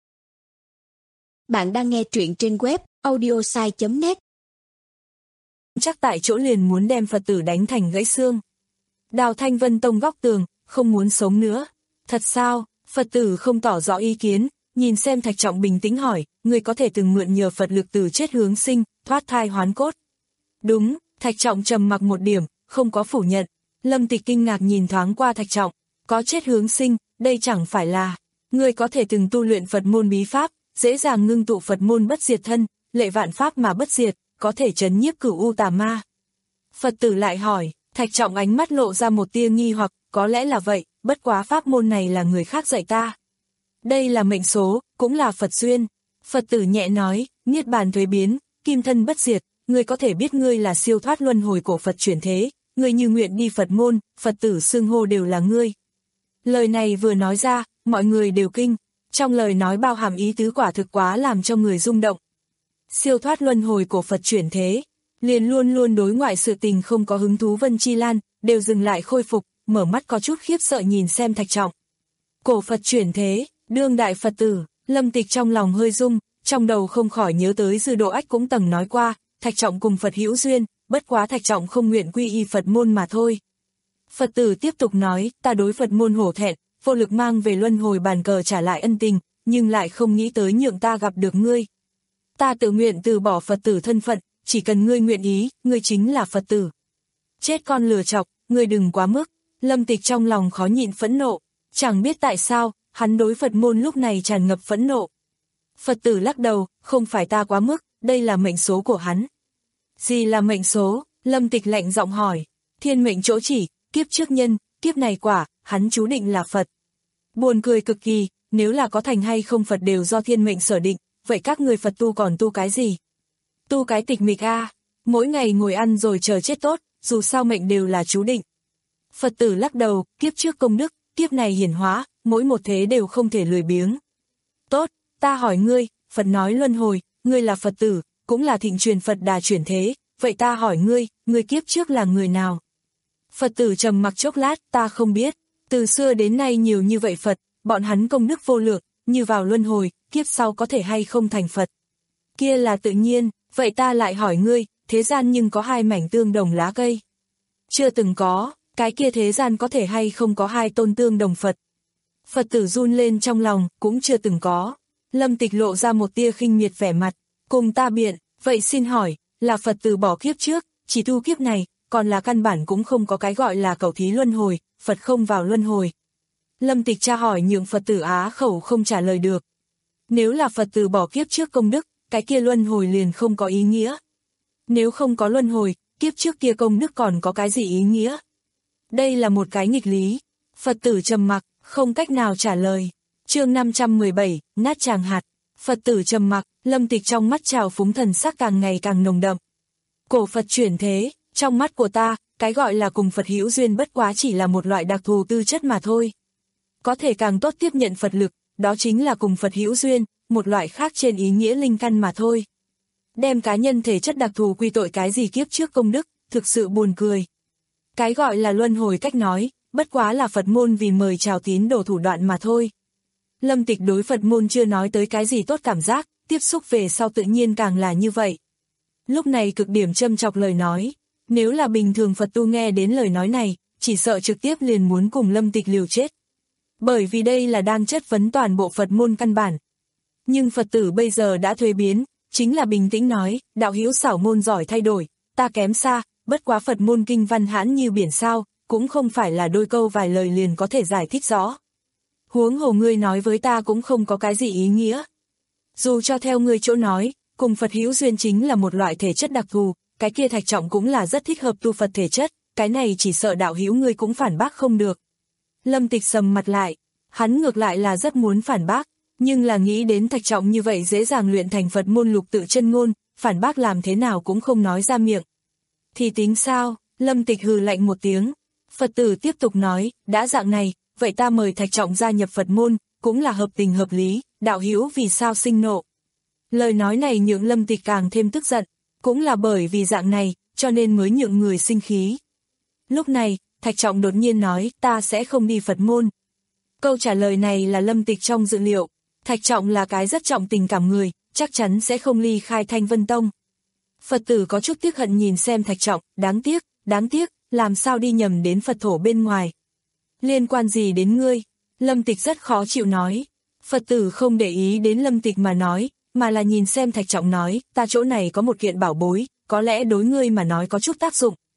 [SPEAKER 3] Bạn đang nghe truyện trên web audiosai chấm net.
[SPEAKER 2] Chắc tại chỗ liền muốn đem Phật tử đánh thành gãy xương. Đào Thanh Vân Tông góc tường, không muốn sống nữa. Thật sao? Phật tử không tỏ rõ ý kiến, nhìn xem Thạch Trọng bình tĩnh hỏi, ngươi có thể từng mượn nhờ Phật lực từ chết hướng sinh, thoát thai hoán cốt. Đúng, Thạch Trọng trầm mặc một điểm, không có phủ nhận. Lâm Tịch kinh ngạc nhìn thoáng qua Thạch Trọng, có chết hướng sinh, đây chẳng phải là, ngươi có thể từng tu luyện Phật môn bí pháp, dễ dàng ngưng tụ Phật môn bất diệt thân, lệ vạn pháp mà bất diệt, có thể trấn nhiếp cửu u tà ma. Phật tử lại hỏi, Thạch Trọng ánh mắt lộ ra một tia nghi hoặc, có lẽ là vậy, bất quá pháp môn này là người khác dạy ta. Đây là mệnh số, cũng là Phật duyên. Phật tử nhẹ nói, niết bàn thuế biến, kim thân bất diệt, ngươi có thể biết ngươi là siêu thoát luân hồi của Phật chuyển thế, ngươi như nguyện đi Phật môn, Phật tử xưng hô đều là ngươi. Lời này vừa nói ra, mọi người đều kinh, trong lời nói bao hàm ý tứ quả thực quá làm cho người rung động. Siêu thoát luân hồi của Phật chuyển thế, liền luôn luôn đối ngoại sự tình không có hứng thú Vân Chi Lan, đều dừng lại khôi phục, mở mắt có chút khiếp sợ nhìn xem Thạch Trọng. Cổ Phật chuyển thế, đương đại Phật tử, Lâm Tịch trong lòng hơi rung, trong đầu không khỏi nhớ tới Dư Độ Ách cũng từng nói qua, Thạch Trọng cùng Phật hữu duyên, bất quá Thạch Trọng không nguyện quy y Phật môn mà thôi. Phật tử tiếp tục nói, ta đối Phật môn hổ thẹn, vô lực mang về luân hồi bàn cờ trả lại ân tình, nhưng lại không nghĩ tới nhượng ta gặp được ngươi. Ta tự nguyện từ bỏ Phật tử thân phận, chỉ cần ngươi nguyện ý, ngươi chính là Phật tử. Chết con lừa chọc, ngươi đừng quá mức. Lâm Tịch trong lòng khó nhịn phẫn nộ, chẳng biết tại sao, hắn đối Phật môn lúc này tràn ngập phẫn nộ. Phật tử lắc đầu, không phải ta quá mức, đây là mệnh số của hắn. Gì là mệnh số? Lâm Tịch lạnh giọng hỏi. Thiên mệnh chỗ chỉ, kiếp trước nhân, kiếp này quả, hắn chú định là Phật. Buồn cười cực kỳ, nếu là có thành hay không Phật đều do thiên mệnh sở định, vậy các người Phật tu còn tu cái gì? Tu cái tịch mịch a, à, mỗi ngày ngồi ăn rồi chờ chết tốt, dù sao mệnh đều là chú định. Phật tử lắc đầu, kiếp trước công đức, kiếp này hiển hóa, mỗi một thế đều không thể lười biếng. Tốt, ta hỏi ngươi, Phật nói luân hồi, ngươi là Phật tử, cũng là thịnh truyền Phật đà chuyển thế, vậy ta hỏi ngươi, ngươi kiếp trước là người nào? Phật tử trầm mặc chốc lát, ta không biết, từ xưa đến nay nhiều như vậy Phật, bọn hắn công đức vô lượng, như vào luân hồi, kiếp sau có thể hay không thành Phật. Kia là tự nhiên, vậy ta lại hỏi ngươi, thế gian nhưng có hai mảnh tương đồng lá cây. Chưa từng có, cái kia thế gian có thể hay không có hai tôn tương đồng Phật. Phật tử run lên trong lòng, cũng chưa từng có. Lâm Tịch lộ ra một tia khinh miệt vẻ mặt, cùng ta biện, vậy xin hỏi, là Phật tử bỏ kiếp trước, chỉ tu kiếp này, còn là căn bản cũng không có cái gọi là cẩu thí luân hồi, Phật không vào luân hồi. Lâm Tịch tra hỏi nhượng Phật tử á khẩu không trả lời được. Nếu là Phật tử bỏ kiếp trước công đức, cái kia luân hồi liền không có ý nghĩa. Nếu không có luân hồi, kiếp trước kia công đức còn có cái gì ý nghĩa? Đây là một cái nghịch lý. Phật tử trầm mặc, không cách nào trả lời. Chương năm trăm mười bảy, nát tràng hạt. Phật tử trầm mặc, Lâm Tịch trong mắt trào phúng thần sắc càng ngày càng nồng đậm. Cổ Phật chuyển thế, trong mắt của ta, cái gọi là cùng Phật hữu duyên bất quá chỉ là một loại đặc thù tư chất mà thôi. Có thể càng tốt tiếp nhận Phật lực, đó chính là cùng Phật hữu duyên, một loại khác trên ý nghĩa linh căn mà thôi. Đem cá nhân thể chất đặc thù quy tội cái gì kiếp trước công đức, thực sự buồn cười. Cái gọi là luân hồi cách nói, bất quá là Phật môn vì mời chào tín đồ thủ đoạn mà thôi. Lâm Tịch đối Phật môn chưa nói tới cái gì tốt cảm giác, tiếp xúc về sau tự nhiên càng là như vậy. Lúc này cực điểm châm chọc lời nói, nếu là bình thường Phật tu nghe đến lời nói này, chỉ sợ trực tiếp liền muốn cùng Lâm Tịch liều chết. Bởi vì đây là đang chất vấn toàn bộ Phật môn căn bản. Nhưng Phật tử bây giờ đã thuế biến, chính là bình tĩnh nói, đạo hữu xảo môn giỏi thay đổi, ta kém xa, bất quá Phật môn kinh văn hãn như biển sao, cũng không phải là đôi câu vài lời liền có thể giải thích rõ. Huống hồ ngươi nói với ta cũng không có cái gì ý nghĩa. Dù cho theo ngươi chỗ nói, cùng Phật hữu duyên chính là một loại thể chất đặc thù, cái kia Thạch Trọng cũng là rất thích hợp tu Phật thể chất, cái này chỉ sợ đạo hữu ngươi cũng phản bác không được. Lâm Tịch sầm mặt lại, hắn ngược lại là rất muốn phản bác, nhưng là nghĩ đến Thạch Trọng như vậy dễ dàng luyện thành Phật môn lục tự chân ngôn, phản bác làm thế nào cũng không nói ra miệng. Thì tính sao? Lâm Tịch hừ lạnh một tiếng. Phật tử tiếp tục nói, đã dạng này, vậy ta mời Thạch Trọng gia nhập Phật môn, cũng là hợp tình hợp lý, đạo hữu vì sao sinh nộ. Lời nói này nhượng Lâm Tịch càng thêm tức giận, cũng là bởi vì dạng này, cho nên mới nhượng người sinh khí. Lúc này, Thạch Trọng đột nhiên nói, ta sẽ không đi Phật môn. Câu trả lời này là Lâm Tịch trong dự liệu, Thạch Trọng là cái rất trọng tình cảm người, chắc chắn sẽ không ly khai Thanh Vân Tông. Phật tử có chút tiếc hận nhìn xem Thạch Trọng, đáng tiếc, đáng tiếc, làm sao đi nhầm đến Phật thổ bên ngoài. Liên quan gì đến ngươi? Lâm Tịch rất khó chịu nói. Phật tử không để ý đến Lâm Tịch mà nói, mà là nhìn xem Thạch Trọng nói, ta chỗ này có một kiện bảo bối, có lẽ đối ngươi mà nói có chút tác dụng.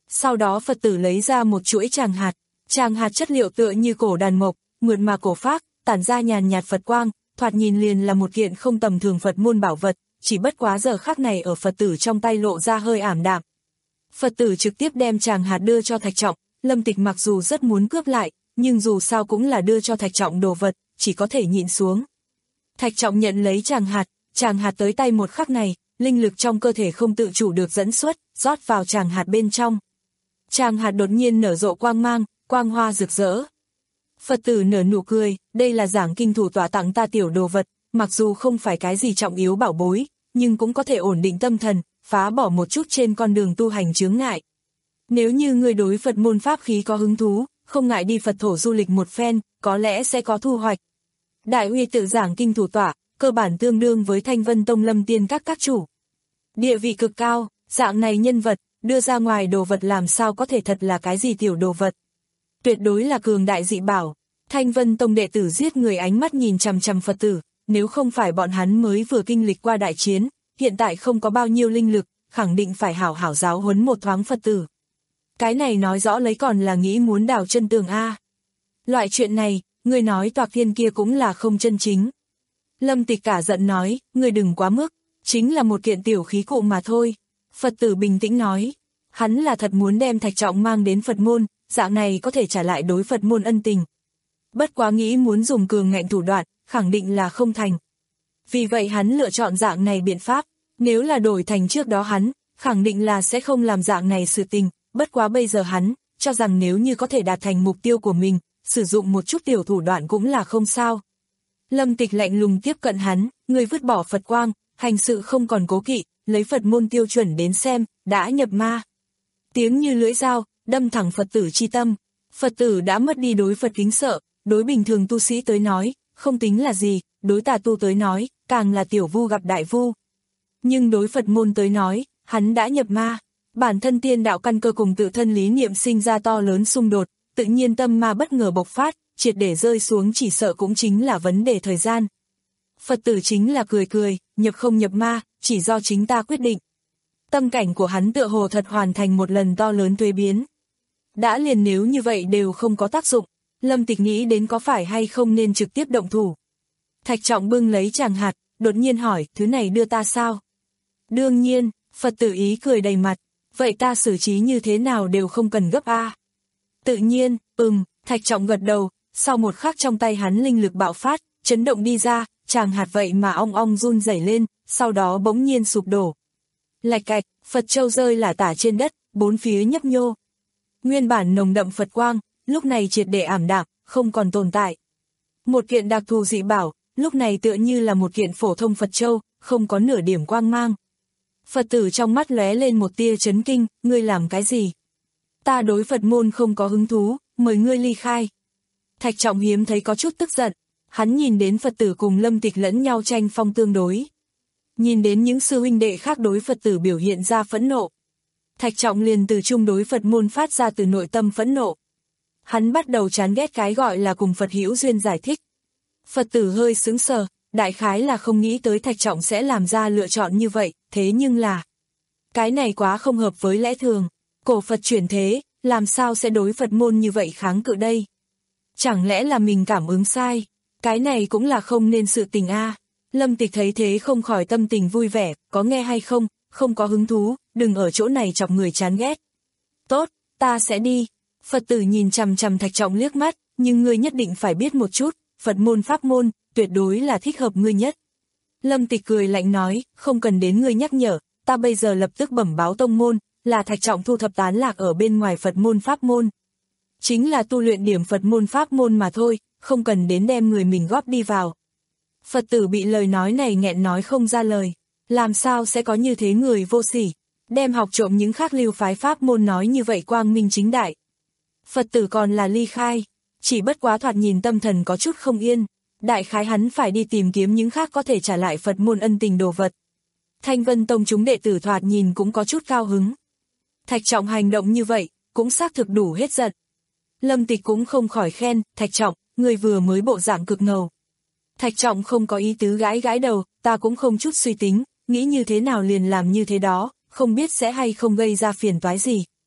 [SPEAKER 2] Sau đó Phật tử lấy ra một chuỗi tràng hạt, tràng hạt chất liệu tựa như cổ đàn mộc, mượt mà cổ phác, tản ra nhàn nhạt Phật quang, thoạt nhìn liền là một kiện không tầm thường Phật môn bảo vật, chỉ bất quá giờ khắc này ở Phật tử trong tay lộ ra hơi ảm đạm. Phật tử trực tiếp đem tràng hạt đưa cho Thạch Trọng, Lâm Tịch mặc dù rất muốn cướp lại, nhưng dù sao cũng là đưa cho Thạch Trọng đồ vật, chỉ có thể nhịn xuống. Thạch Trọng nhận lấy tràng hạt, tràng hạt tới tay một khắc này, linh lực trong cơ thể không tự chủ được dẫn xuất, rót vào tràng hạt bên trong. Tràng hạt đột nhiên nở rộ quang mang, quang hoa rực rỡ. Phật tử nở nụ cười, đây là giảng kinh thủ tọa tặng ta tiểu đồ vật, mặc dù không phải cái gì trọng yếu bảo bối, nhưng cũng có thể ổn định tâm thần, phá bỏ một chút trên con đường tu hành chướng ngại. Nếu như người đối Phật môn pháp khí có hứng thú, không ngại đi Phật thổ du lịch một phen, có lẽ sẽ có thu hoạch. Đại uy tự giảng kinh thủ tọa, cơ bản tương đương với Thanh Vân Tông Lâm Tiên các các chủ. Địa vị cực cao, dạng này nhân vật, đưa ra ngoài đồ vật làm sao có thể thật là cái gì tiểu đồ vật. Tuyệt đối là cường đại dị bảo. Thanh Vân Tông đệ tử giết người ánh mắt nhìn chằm chằm Phật tử, nếu không phải bọn hắn mới vừa kinh lịch qua đại chiến, hiện tại không có bao nhiêu linh lực, khẳng định phải hảo hảo giáo huấn một thoáng Phật tử. Cái này nói rõ lấy còn là nghĩ muốn đào chân tường A. Loại chuyện này, người nói Toạc Thiên kia cũng là không chân chính. Lâm Tịch cả giận nói, người đừng quá mức, chính là một kiện tiểu khí cụ mà thôi. Phật tử bình tĩnh nói, hắn là thật muốn đem Thạch Trọng mang đến Phật môn, dạng này có thể trả lại đối Phật môn ân tình. Bất quá nghĩ muốn dùng cường ngạnh thủ đoạn, khẳng định là không thành. Vì vậy hắn lựa chọn dạng này biện pháp, nếu là đổi thành trước đó hắn, khẳng định là sẽ không làm dạng này sự tình, bất quá bây giờ hắn, cho rằng nếu như có thể đạt thành mục tiêu của mình, sử dụng một chút tiểu thủ đoạn cũng là không sao. Lâm Tịch lạnh lùng tiếp cận hắn, người vứt bỏ Phật quang, hành sự không còn cố kỵ, lấy Phật môn tiêu chuẩn đến xem, đã nhập ma. Tiếng như lưỡi dao, đâm thẳng Phật tử chi tâm. Phật tử đã mất đi đối Phật kính sợ, đối bình thường tu sĩ tới nói, không tính là gì, đối tà tu tới nói, càng là tiểu vu gặp đại vu. Nhưng đối Phật môn tới nói, hắn đã nhập ma, bản thân tiên đạo căn cơ cùng tự thân lý niệm sinh ra to lớn xung đột, tự nhiên tâm ma bất ngờ bộc phát, triệt để rơi xuống chỉ sợ cũng chính là vấn đề thời gian. Phật tử chính là cười cười, nhập không nhập ma, chỉ do chính ta quyết định. Tâm cảnh của hắn tựa hồ thật hoàn thành một lần to lớn thuế biến. Đã liền nếu như vậy đều không có tác dụng, Lâm Tịch nghĩ đến có phải hay không nên trực tiếp động thủ. Thạch Trọng bưng lấy tràng hạt, đột nhiên hỏi, thứ này đưa ta sao? Đương nhiên, Phật tử ý cười đầy mặt, vậy ta xử trí như thế nào đều không cần gấp a. Tự nhiên, ừm, Thạch Trọng gật đầu, sau một khắc trong tay hắn linh lực bạo phát, chấn động đi ra, tràng hạt vậy mà ong ong run rẩy lên, sau đó bỗng nhiên sụp đổ. Lạch cạch, Phật châu rơi lả tả trên đất, bốn phía nhấp nhô. Nguyên bản nồng đậm Phật quang, lúc này triệt để ảm đạm, không còn tồn tại. Một kiện đặc thù dị bảo, lúc này tựa như là một kiện phổ thông Phật châu, không có nửa điểm quang mang. Phật tử trong mắt lóe lên một tia chấn kinh, ngươi làm cái gì? Ta đối Phật môn không có hứng thú, mời ngươi ly khai. Thạch Trọng hiếm thấy có chút tức giận, hắn nhìn đến Phật tử cùng Lâm Tịch lẫn nhau tranh phong tương đối. Nhìn đến những sư huynh đệ khác đối Phật tử biểu hiện ra phẫn nộ. Thạch Trọng liền từ chung đối Phật môn phát ra từ nội tâm phẫn nộ. Hắn bắt đầu chán ghét cái gọi là cùng Phật hữu duyên giải thích. Phật tử hơi sững sờ, đại khái là không nghĩ tới Thạch Trọng sẽ làm ra lựa chọn như vậy, thế nhưng là... Cái này quá không hợp với lẽ thường, cổ Phật chuyển thế, làm sao sẽ đối Phật môn như vậy kháng cự đây? Chẳng lẽ là mình cảm ứng sai? Cái này cũng là không nên sự tình a. À. Lâm Tịch thấy thế không khỏi tâm tình vui vẻ, có nghe hay không, không có hứng thú, đừng ở chỗ này chọc người chán ghét. Tốt, ta sẽ đi. Phật tử nhìn chằm chằm Thạch Trọng liếc mắt, nhưng ngươi nhất định phải biết một chút, Phật môn pháp môn, tuyệt đối là thích hợp ngươi nhất. Lâm Tịch cười lạnh nói, không cần đến ngươi nhắc nhở, ta bây giờ lập tức bẩm báo tông môn, là Thạch Trọng thu thập tán lạc ở bên ngoài Phật môn pháp môn. Chính là tu luyện điểm Phật môn pháp môn mà thôi, không cần đến đem người mình góp đi vào. Phật tử bị lời nói này nghẹn nói không ra lời, làm sao sẽ có như thế người vô sỉ, đem học trộm những khác lưu phái pháp môn nói như vậy quang minh chính đại. Phật tử còn là ly khai, chỉ bất quá thoạt nhìn tâm thần có chút không yên, đại khái hắn phải đi tìm kiếm những khác có thể trả lại Phật môn ân tình đồ vật. Thanh Vân Tông chúng đệ tử thoạt nhìn cũng có chút cao hứng. Thạch Trọng hành động như vậy, cũng xác thực đủ hết giận. Lâm Tịch cũng không khỏi khen, Thạch Trọng, người vừa mới bộ dạng cực ngầu. Thạch Trọng không có ý tứ gãi gãi đầu, ta cũng không chút suy tính, nghĩ như thế nào liền làm như thế đó, không biết sẽ hay không gây ra phiền toái gì.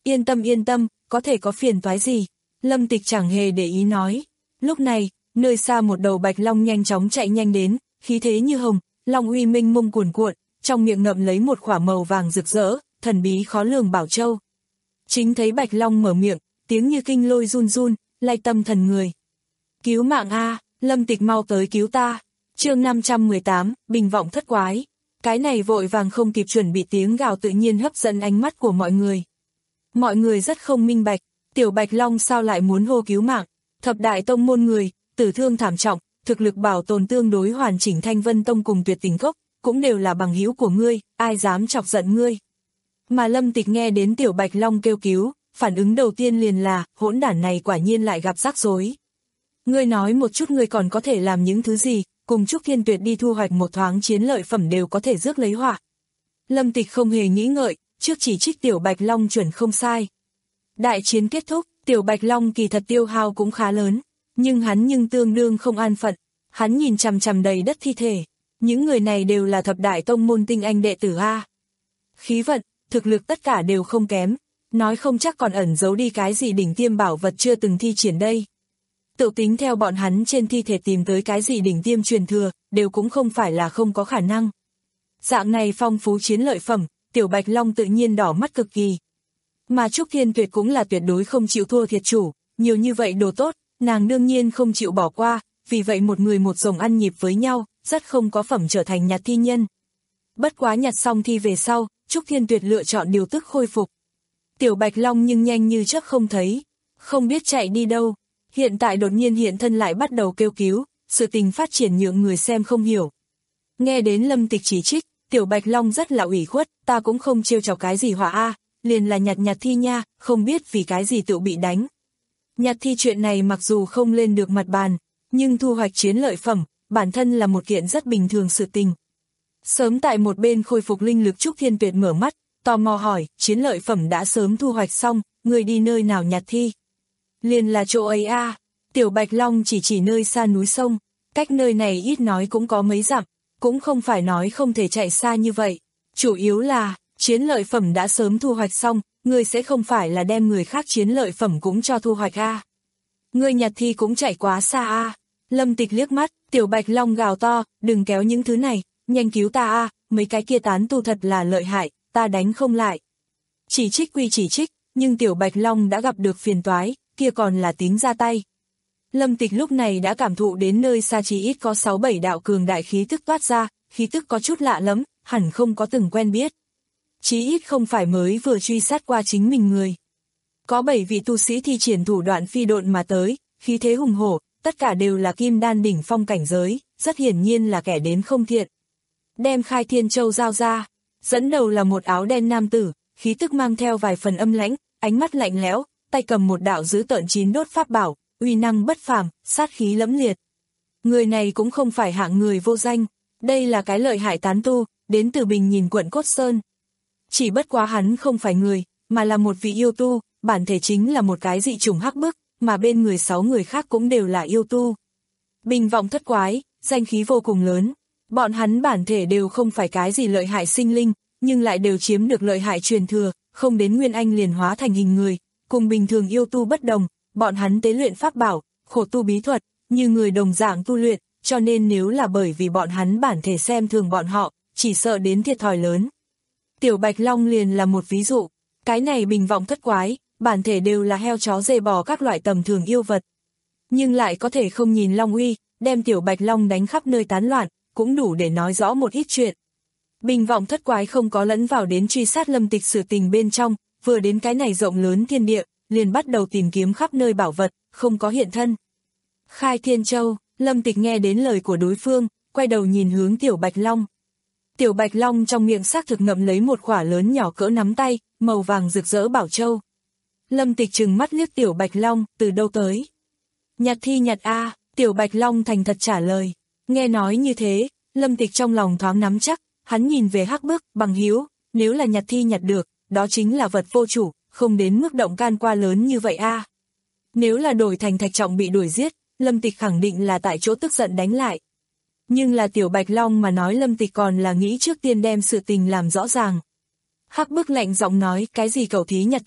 [SPEAKER 2] Yên tâm yên tâm, có thể có phiền toái gì. Lâm Tịch chẳng hề để ý nói. Lúc này, nơi xa một đầu bạch long nhanh chóng chạy nhanh đến, khí thế như hồng, long uy minh mông cuồn cuộn, trong miệng ngậm lấy một quả màu vàng rực rỡ, thần bí khó lường bảo châu. Chính thấy bạch long mở miệng, tiếng như kinh lôi run run, lay tâm thần người. Cứu mạng a, Lâm Tịch mau tới cứu ta. Chương năm trăm mười tám, bình vọng thất quái. Cái này vội vàng không kịp chuẩn bị tiếng gào tự nhiên hấp dẫn ánh mắt của mọi người. Mọi người rất không minh bạch, tiểu bạch long sao lại muốn hô cứu mạng, thập đại tông môn người, tử thương thảm trọng, thực lực bảo tồn tương đối hoàn chỉnh Thanh Vân Tông cùng Tuyệt Tình Cốc, cũng đều là bằng hữu của ngươi, ai dám chọc giận ngươi. Mà Lâm Tịch nghe đến tiểu bạch long kêu cứu, phản ứng đầu tiên liền là, hỗn đản này quả nhiên lại gặp rắc rối. Ngươi nói một chút ngươi còn có thể làm những thứ gì, cùng Trúc Thiên Tuyệt đi thu hoạch một thoáng chiến lợi phẩm đều có thể rước lấy họa. Lâm Tịch không hề nghĩ ngợi, trước chỉ trích tiểu bạch long chuẩn không sai. Đại chiến kết thúc, tiểu bạch long kỳ thật tiêu hao cũng khá lớn, nhưng hắn nhưng tương đương không an phận, hắn nhìn chằm chằm đầy đất thi thể, những người này đều là thập đại tông môn tinh anh đệ tử a. Khí vận, thực lực tất cả đều không kém, nói không chắc còn ẩn giấu đi cái gì đỉnh tiêm bảo vật chưa từng thi triển đây. Tự tính theo bọn hắn trên thi thể tìm tới cái gì đỉnh tiêm truyền thừa, đều cũng không phải là không có khả năng. Dạng này phong phú chiến lợi phẩm, tiểu bạch long tự nhiên đỏ mắt cực kỳ. Mà Trúc Thiên Tuyệt cũng là tuyệt đối không chịu thua thiệt chủ, nhiều như vậy đồ tốt, nàng đương nhiên không chịu bỏ qua, vì vậy một người một rồng ăn nhịp với nhau, rất không có phẩm trở thành nhặt thi nhân. Bất quá nhặt xong thi về sau, Trúc Thiên Tuyệt lựa chọn điều tức khôi phục. Tiểu bạch long nhưng nhanh như chớp không thấy, không biết chạy đi đâu, hiện tại đột nhiên hiện thân lại bắt đầu kêu cứu, sự tình phát triển nhượng người xem không hiểu. Nghe đến Lâm Tịch chỉ trích, tiểu bạch long rất là ủy khuất, ta cũng không trêu chọc cái gì họa a, liền là nhặt nhặt thi nha, không biết vì cái gì tự bị đánh. Nhặt thi chuyện này mặc dù không lên được mặt bàn, nhưng thu hoạch chiến lợi phẩm, bản thân là một kiện rất bình thường sự tình. Sớm tại một bên khôi phục linh lực Trúc Thiên Tuyệt mở mắt, tò mò hỏi, chiến lợi phẩm đã sớm thu hoạch xong, người đi nơi nào nhặt thi? Liền là chỗ ấy a, à. Tiểu bạch long chỉ chỉ nơi xa núi sông, cách nơi này ít nói cũng có mấy dặm, cũng không phải nói không thể chạy xa như vậy, chủ yếu là, chiến lợi phẩm đã sớm thu hoạch xong, người sẽ không phải là đem người khác chiến lợi phẩm cũng cho thu hoạch a. À. Người nhặt thi cũng chạy quá xa a. À. Lâm Tịch liếc mắt, tiểu bạch long gào to, đừng kéo những thứ này, nhanh cứu ta a, à. Mấy cái kia tán tu thật là lợi hại, ta đánh không lại. Chỉ trích quy chỉ trích, nhưng tiểu bạch long đã gặp được phiền toái, kia còn là tính ra tay. Lâm Tịch lúc này đã cảm thụ đến nơi xa chỉ ít có sáu bảy đạo cường đại khí tức toát ra, khí tức có chút lạ lắm, hẳn không có từng quen biết. Chí ít không phải mới vừa truy sát qua chính mình người. Có bảy vị tu sĩ thi triển thủ đoạn phi độn mà tới, khí thế hùng hổ, tất cả đều là kim đan đỉnh phong cảnh giới, rất hiển nhiên là kẻ đến không thiện. Đem Khai Thiên Châu giao ra, dẫn đầu là một áo đen nam tử, khí tức mang theo vài phần âm lãnh, ánh mắt lạnh lẽo, tay cầm một đạo dữ tợn chín đốt pháp bảo, uy năng bất phàm, sát khí lẫm liệt. Người này cũng không phải hạng người vô danh, đây là cái lợi hại tán tu, đến từ Bình Nhìn quận Cốt Sơn. Chỉ bất quá hắn không phải người, mà là một vị yêu tu, bản thể chính là một cái dị chủng hắc bức, mà bên người sáu người khác cũng đều là yêu tu. Bình vọng thất quái, danh khí vô cùng lớn, bọn hắn bản thể đều không phải cái gì lợi hại sinh linh, nhưng lại đều chiếm được lợi hại truyền thừa, không đến nguyên anh liền hóa thành hình người, cùng bình thường yêu tu bất đồng, bọn hắn tế luyện pháp bảo, khổ tu bí thuật, như người đồng dạng tu luyện, cho nên nếu là bởi vì bọn hắn bản thể xem thường bọn họ, chỉ sợ đến thiệt thòi lớn. Tiểu Bạch Long liền là một ví dụ, cái này bình vọng thất quái, bản thể đều là heo chó dê bò các loại tầm thường yêu vật. Nhưng lại có thể không nhìn Long uy, đem Tiểu Bạch Long đánh khắp nơi tán loạn, cũng đủ để nói rõ một ít chuyện. Bình vọng thất quái không có lẫn vào đến truy sát Lâm Tịch sự tình bên trong, vừa đến cái này rộng lớn thiên địa, liền bắt đầu tìm kiếm khắp nơi bảo vật, không có hiện thân. Khai Thiên Châu, Lâm Tịch nghe đến lời của đối phương, quay đầu nhìn hướng Tiểu Bạch Long. Tiểu Bạch Long trong miệng xác thực ngậm lấy một quả lớn nhỏ cỡ nắm tay, màu vàng rực rỡ bảo châu. Lâm Tịch trừng mắt liếc Tiểu Bạch Long, từ đâu tới? Nhặt thi nhặt a, Tiểu Bạch Long thành thật trả lời. Nghe nói như thế, Lâm Tịch trong lòng thoáng nắm chắc, hắn nhìn về Hắc Bức, bằng hữu, nếu là nhặt thi nhặt được, đó chính là vật vô chủ, không đến mức động can qua lớn như vậy a. Nếu là đổi thành Thạch Trọng bị đuổi giết, Lâm Tịch khẳng định là tại chỗ tức giận đánh lại. Nhưng là Tiểu Bạch Long mà nói Lâm Tịch còn là nghĩ trước tiên đem sự tình làm rõ ràng. Hắc Bức lạnh giọng nói, cái gì cầu thí nhặt thi,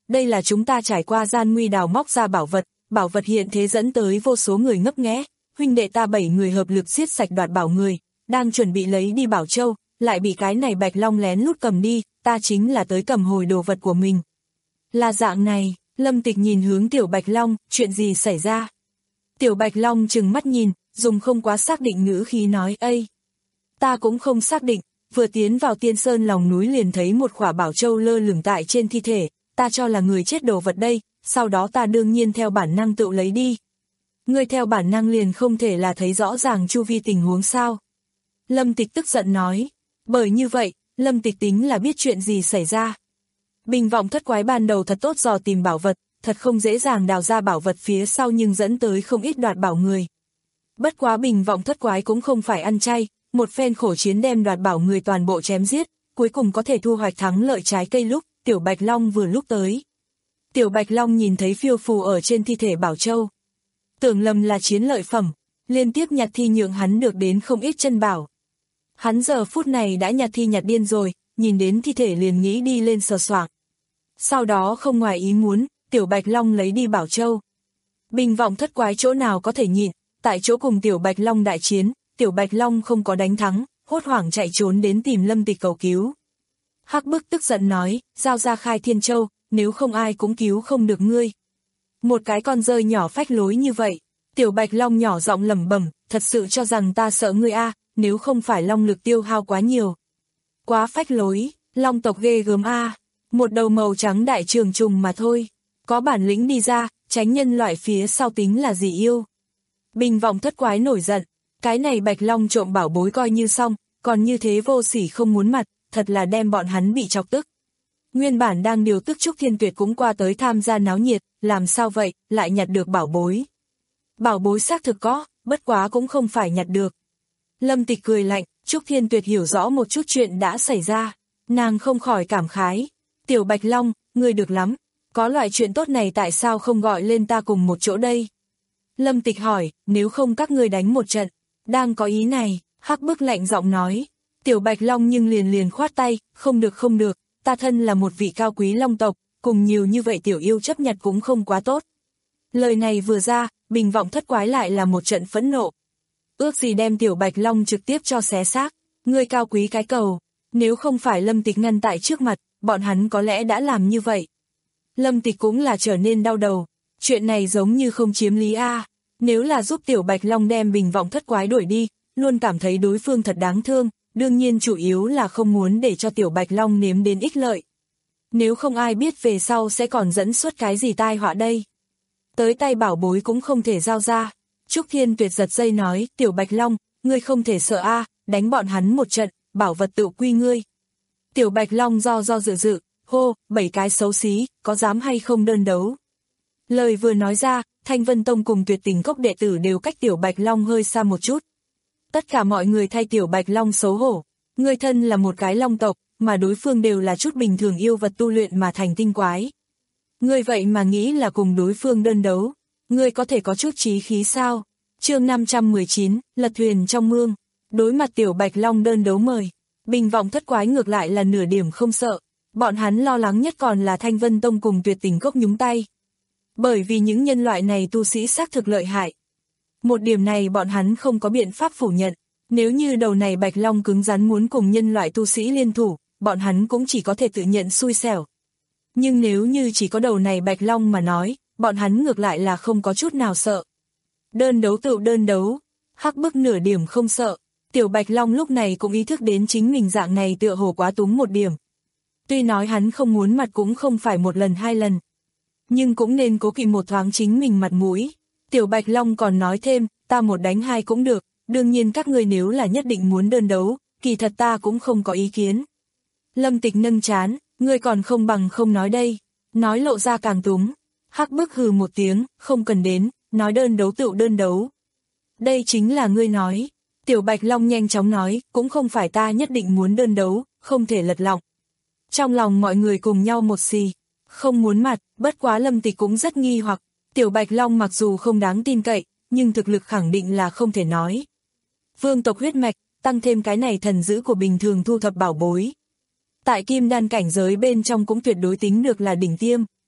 [SPEAKER 2] đây là chúng ta trải qua gian nguy đào móc ra bảo vật, bảo vật hiện thế dẫn tới vô số người ngấp nghé, huynh đệ ta bảy người hợp lực giết sạch đoạt bảo người, đang chuẩn bị lấy đi Bảo Châu, lại bị cái này Bạch Long lén lút cầm đi, ta chính là tới cầm hồi đồ vật của mình. Là dạng này, Lâm Tịch nhìn hướng Tiểu Bạch Long, chuyện gì xảy ra? Tiểu Bạch Long trừng mắt nhìn, dùng không quá xác định ngữ khí nói, ây. Ta cũng không xác định, vừa tiến vào Tiên Sơn lòng núi liền thấy một khỏa Bảo Châu lơ lửng tại trên thi thể, ta cho là người chết đồ vật đây, sau đó ta đương nhiên theo bản năng tự lấy đi. Ngươi theo bản năng liền không thể là thấy rõ ràng chu vi tình huống sao? Lâm Tịch tức giận nói, bởi như vậy, Lâm Tịch tính là biết chuyện gì xảy ra. Bình vọng thất quái ban đầu thật tốt dò tìm bảo vật, thật không dễ dàng đào ra bảo vật phía sau nhưng dẫn tới không ít đoạt bảo người. Bất quá bình vọng thất quái cũng không phải ăn chay, một phen khổ chiến đem đoạt bảo người toàn bộ chém giết, cuối cùng có thể thu hoạch thắng lợi trái cây lúc, Tiểu Bạch Long vừa lúc tới. Tiểu Bạch Long nhìn thấy phiêu phù ở trên thi thể Bảo Châu. Tưởng lầm là chiến lợi phẩm, liên tiếp nhặt thi nhượng hắn được đến không ít chân bảo. Hắn giờ phút này đã nhặt thi nhặt điên rồi, nhìn đến thi thể liền nghĩ đi lên sờ soạng. Sau đó không ngoài ý muốn, Tiểu Bạch Long lấy đi Bảo Châu. Bình vọng thất quái chỗ nào có thể nhịn, tại chỗ cùng Tiểu Bạch Long đại chiến, Tiểu Bạch Long không có đánh thắng, hốt hoảng chạy trốn đến tìm Lâm Tịch cầu cứu. Hắc Bức tức giận nói, giao ra Khai Thiên Châu, nếu không ai cũng cứu không được ngươi. Một cái con rơi nhỏ phách lối như vậy, Tiểu Bạch Long nhỏ giọng lẩm bẩm, thật sự cho rằng ta sợ ngươi a, à, nếu không phải long lực tiêu hao quá nhiều. Quá phách lối, long tộc ghê gớm a, à, một đầu màu trắng đại trường trùng mà thôi, có bản lĩnh đi ra, tránh nhân loại phía sau tính là gì yêu. Bình vọng thất quái nổi giận, cái này Bạch Long trộm bảo bối coi như xong, còn như thế vô sỉ không muốn mặt, thật là đem bọn hắn bị chọc tức. Nguyên bản đang điều tức Trúc Thiên Tuyệt cũng qua tới tham gia náo nhiệt, làm sao vậy, lại nhặt được bảo bối. Bảo bối xác thực có, bất quá cũng không phải nhặt được. Lâm Tịch cười lạnh, Trúc Thiên Tuyệt hiểu rõ một chút chuyện đã xảy ra, nàng không khỏi cảm khái. Tiểu Bạch Long, ngươi được lắm, có loại chuyện tốt này tại sao không gọi lên ta cùng một chỗ đây? Lâm Tịch hỏi, nếu không các ngươi đánh một trận, đang có ý này, Hắc Bức lạnh giọng nói. Tiểu Bạch Long nhưng liền liền khoát tay, không được không được, ta thân là một vị cao quý long tộc, cùng nhiều như vậy tiểu yêu chấp nhặt cũng không quá tốt. Lời này vừa ra, bình vọng thất quái lại là một trận phẫn nộ. Ước gì đem Tiểu Bạch Long trực tiếp cho xé xác, ngươi cao quý cái cầu, nếu không phải Lâm Tịch ngăn tại trước mặt, bọn hắn có lẽ đã làm như vậy. Lâm Tịch cũng là trở nên đau đầu, chuyện này giống như không chiếm lý a, nếu là giúp Tiểu Bạch Long đem bình vọng thất quái đuổi đi, luôn cảm thấy đối phương thật đáng thương, đương nhiên chủ yếu là không muốn để cho Tiểu Bạch Long nếm đến ích lợi. Nếu không ai biết về sau sẽ còn dẫn xuất cái gì tai họa đây. Tới tay bảo bối cũng không thể giao ra. Trúc Thiên Tuyệt giật dây nói, Tiểu Bạch Long, ngươi không thể sợ a, đánh bọn hắn một trận, bảo vật tự quy ngươi. Tiểu Bạch Long do do dự dự, hô, bảy cái xấu xí, có dám hay không đơn đấu. Lời vừa nói ra, Thanh Vân Tông cùng Tuyệt Tình Cốc đệ tử đều cách Tiểu Bạch Long hơi xa một chút. Tất cả mọi người thay Tiểu Bạch Long xấu hổ, ngươi thân là một cái long tộc, mà đối phương đều là chút bình thường yêu vật tu luyện mà thành tinh quái. Ngươi vậy mà nghĩ là cùng đối phương đơn đấu, ngươi có thể có chút trí khí sao? Chương năm trăm mười chín, lật thuyền trong mương, đối mặt Tiểu Bạch Long đơn đấu mời, bình vọng thất quái ngược lại là nửa điểm không sợ, bọn hắn lo lắng nhất còn là Thanh Vân Tông cùng Tuyệt Tình Cốc nhúng tay. Bởi vì những nhân loại này tu sĩ xác thực lợi hại. Một điểm này bọn hắn không có biện pháp phủ nhận, nếu như đầu này Bạch Long cứng rắn muốn cùng nhân loại tu sĩ liên thủ, bọn hắn cũng chỉ có thể tự nhận xui xẻo. Nhưng nếu như chỉ có đầu này Bạch Long mà nói, bọn hắn ngược lại là không có chút nào sợ. Đơn đấu tự đơn đấu, Hắc Bức nửa điểm không sợ, Tiểu Bạch Long lúc này cũng ý thức đến chính mình dạng này tựa hồ quá túng một điểm. Tuy nói hắn không muốn mặt cũng không phải một lần hai lần, nhưng cũng nên cố kỵ một thoáng chính mình mặt mũi. Tiểu Bạch Long còn nói thêm, ta một đánh hai cũng được, đương nhiên các ngươi nếu là nhất định muốn đơn đấu, kỳ thật ta cũng không có ý kiến. Lâm Tịch nâng chán, ngươi còn không bằng không nói đây, nói lộ ra càng túng. Hắc Bức hừ một tiếng, không cần đến, nói đơn đấu tự đơn đấu. Đây chính là ngươi nói. Tiểu Bạch Long nhanh chóng nói, cũng không phải ta nhất định muốn đơn đấu, không thể lật lọng. Trong lòng mọi người cùng nhau một xì, không muốn mặt, bất quá Lâm Tịch cũng rất nghi hoặc, Tiểu Bạch Long mặc dù không đáng tin cậy, nhưng thực lực khẳng định là không thể nói. Vương tộc huyết mạch, tăng thêm cái này thần dữ của bình thường thu thập bảo bối. Tại kim đan cảnh giới bên trong cũng tuyệt đối tính được là đỉnh tiêm.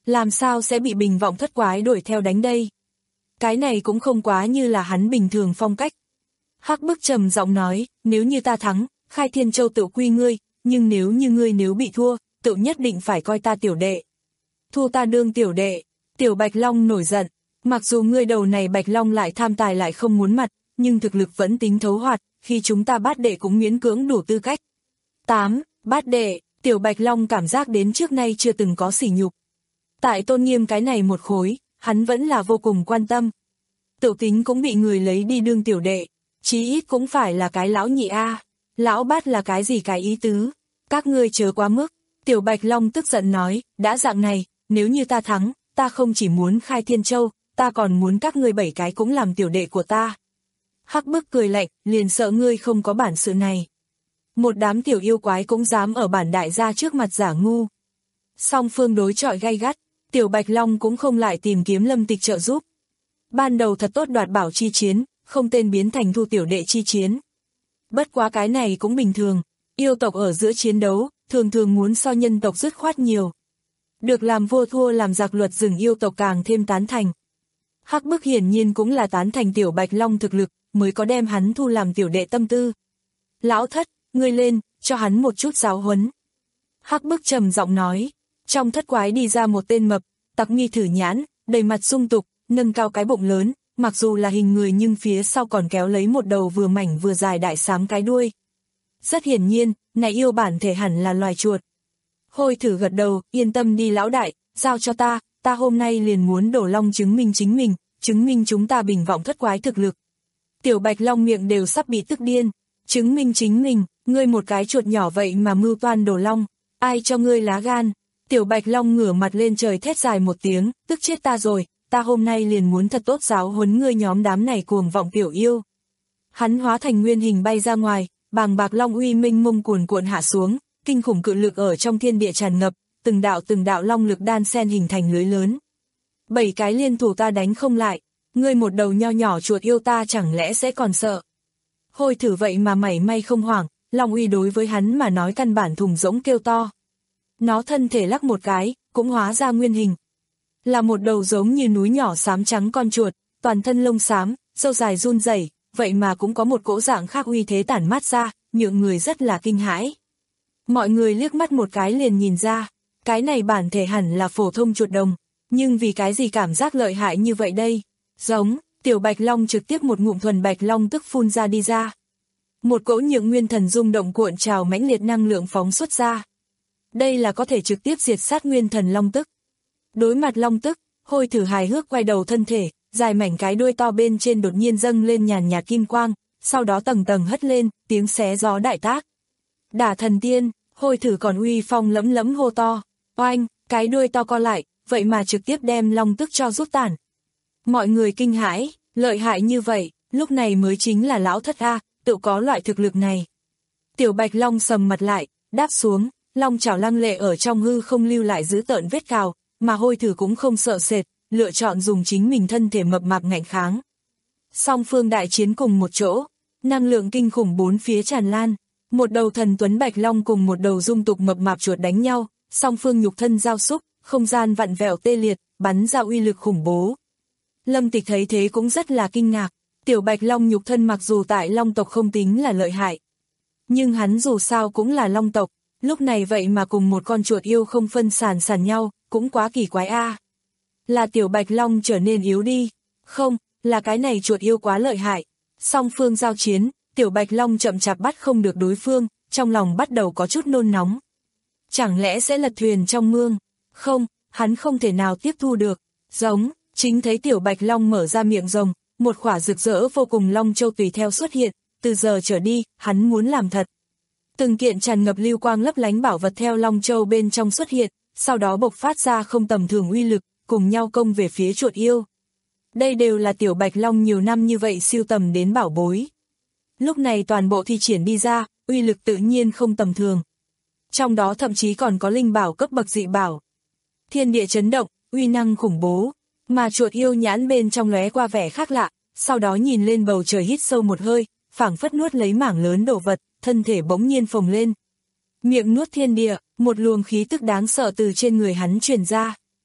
[SPEAKER 2] làm sao sẽ bị Bình Vọng Thất Quái đuổi theo đánh đây? Cái này cũng không quá như là hắn bình thường phong cách. Hắc Bức trầm giọng nói, nếu như ta thắng, Khai Thiên Châu tự quy ngươi, nhưng nếu như ngươi nếu bị thua, tự nhất định phải coi ta tiểu đệ. Thu ta đương tiểu đệ. Tiểu Bạch Long nổi giận, mặc dù ngươi đầu này Bạch Long lại tham tài lại không muốn mặt, nhưng thực lực vẫn tính thấu hoạt, khi chúng ta bát đệ cũng miễn cưỡng đủ tư cách. tám. Bát đệ, Tiểu Bạch Long cảm giác đến trước nay chưa từng có sỉ nhục. Tại tôn nghiêm cái này một khối, hắn vẫn là vô cùng quan tâm. Tự tính cũng bị người lấy đi đương tiểu đệ, chí ít cũng phải là cái lão nhị a. Lão bát là cái gì cái ý tứ? Các ngươi chớ quá mức. Tiểu Bạch Long tức giận nói, đã dạng này, nếu như ta thắng, ta không chỉ muốn Khai Thiên Châu, ta còn muốn các ngươi bảy cái cũng làm tiểu đệ của ta. Hắc Bức cười lạnh, liền sợ ngươi không có bản sự này. Một đám tiểu yêu quái cũng dám ở bản đại gia trước mặt giả ngu. Song phương đối chọi gay gắt, Tiểu Bạch Long cũng không lại tìm kiếm Lâm Tịch trợ giúp. Ban đầu thật tốt đoạt bảo chi chiến, không tên biến thành thu tiểu đệ chi chiến. Bất quá cái này cũng bình thường, yêu tộc ở giữa chiến đấu, thường thường muốn so nhân tộc dứt khoát nhiều. Được làm vua thua làm giặc luật rừng yêu tộc càng thêm tán thành. Hắc Bức hiển nhiên cũng là tán thành Tiểu Bạch Long thực lực, mới có đem hắn thu làm tiểu đệ tâm tư. Lão Thất, ngươi lên, cho hắn một chút giáo huấn. Hắc Bức trầm giọng nói, trong thất quái đi ra một tên mập, tặc mi thử nhãn, đầy mặt sung tục, nâng cao cái bụng lớn, mặc dù là hình người nhưng phía sau còn kéo lấy một đầu vừa mảnh vừa dài đại xám cái đuôi. Rất hiển nhiên, này yêu bản thể hẳn là loài chuột. Hôi Thử gật đầu, yên tâm đi lão đại, giao cho ta, ta hôm nay liền muốn đổ long chứng minh chính mình, chứng minh chúng ta Bình Vọng Thất Quái thực lực. Tiểu Bạch Long miệng đều sắp bị tức điên, chứng minh chính mình, ngươi một cái chuột nhỏ vậy mà mưu toan đổ long, ai cho ngươi lá gan. Tiểu Bạch Long ngửa mặt lên trời thét dài một tiếng, tức chết ta rồi, ta hôm nay liền muốn thật tốt giáo huấn ngươi nhóm đám này cuồng vọng tiểu yêu. Hắn hóa thành nguyên hình bay ra ngoài, bàng bạc long uy minh mông cuồn cuộn hạ xuống, kinh khủng cự lực ở trong thiên địa tràn ngập, từng đạo từng đạo long lực đan xen hình thành lưới lớn. Bảy cái liên thủ ta đánh không lại, ngươi một đầu nho nhỏ chuột yêu ta chẳng lẽ sẽ còn sợ. Hôi Thử vậy mà mảy may không hoảng, long uy đối với hắn mà nói căn bản thùng rỗng kêu to. Nó thân thể lắc một cái, cũng hóa ra nguyên hình. Là một đầu giống như núi nhỏ xám trắng con chuột, toàn thân lông xám, râu dài run rẩy, vậy mà cũng có một cỗ dạng khác uy thế tản mát ra, nhượng người rất là kinh hãi. Mọi người liếc mắt một cái liền nhìn ra, cái này bản thể hẳn là phổ thông chuột đồng, nhưng vì cái gì cảm giác lợi hại như vậy đây? Giống, Tiểu Bạch Long trực tiếp một ngụm thuần bạch long tức phun ra đi ra. Một cỗ nhượng nguyên thần rung động cuộn trào mãnh liệt năng lượng phóng xuất ra. Đây là có thể trực tiếp diệt sát nguyên thần long tức. Đối mặt long tức, Hôi Thử hài hước quay đầu thân thể, dài mảnh cái đuôi to bên trên đột nhiên dâng lên nhàn nhạt kim quang, sau đó tầng tầng hất lên, tiếng xé gió đại tác. Đả thần tiên, Hôi Thử còn uy phong lẫm lẫm hô to, oanh, cái đuôi to co lại, vậy mà trực tiếp đem long tức cho rút tản. Mọi người kinh hãi, lợi hại như vậy, lúc này mới chính là lão thất a, tự có loại thực lực này. Tiểu Bạch Long sầm mặt lại, đáp xuống, long chảo lăng lệ ở trong hư không lưu lại giữ tợn vết cào, mà Hôi Thử cũng không sợ sệt, lựa chọn dùng chính mình thân thể mập mạp ngạnh kháng. Song phương đại chiến cùng một chỗ, năng lượng kinh khủng bốn phía tràn lan, một đầu thần tuấn Bạch Long cùng một đầu dung tục mập mạp chuột đánh nhau, song phương nhục thân giao xúc, không gian vặn vẹo tê liệt, bắn ra uy lực khủng bố. Lâm Tịch thấy thế cũng rất là kinh ngạc, Tiểu Bạch Long nhục thân mặc dù tại Long tộc không tính là lợi hại, nhưng hắn dù sao cũng là Long tộc, lúc này vậy mà cùng một con chuột yêu không phân sàn sàn nhau, cũng quá kỳ quái a. Là Tiểu Bạch Long trở nên yếu đi, không, là cái này chuột yêu quá lợi hại. Song phương giao chiến, Tiểu Bạch Long chậm chạp bắt không được đối phương, trong lòng bắt đầu có chút nôn nóng. Chẳng lẽ sẽ lật thuyền trong mương? Không, hắn không thể nào tiếp thu được. Giống, chính thấy Tiểu Bạch Long mở ra miệng rồng, một khỏa rực rỡ vô cùng long châu tùy theo xuất hiện, từ giờ trở đi, hắn muốn làm thật. Từng kiện tràn ngập lưu quang lấp lánh bảo vật theo long châu bên trong xuất hiện, sau đó bộc phát ra không tầm thường uy lực, cùng nhau công về phía chuột yêu. Đây đều là Tiểu Bạch Long nhiều năm như vậy siêu tầm đến bảo bối. Lúc này toàn bộ thi triển đi ra, uy lực tự nhiên không tầm thường. Trong đó thậm chí còn có linh bảo cấp bậc dị bảo. Thiên địa chấn động, uy năng khủng bố, mà chuột yêu nhãn bên trong lóe qua vẻ khác lạ, sau đó nhìn lên bầu trời hít sâu một hơi, phảng phất nuốt lấy mảng lớn đồ vật, thân thể bỗng nhiên phồng lên. Miệng nuốt thiên địa, một luồng khí tức đáng sợ từ trên người hắn truyền ra.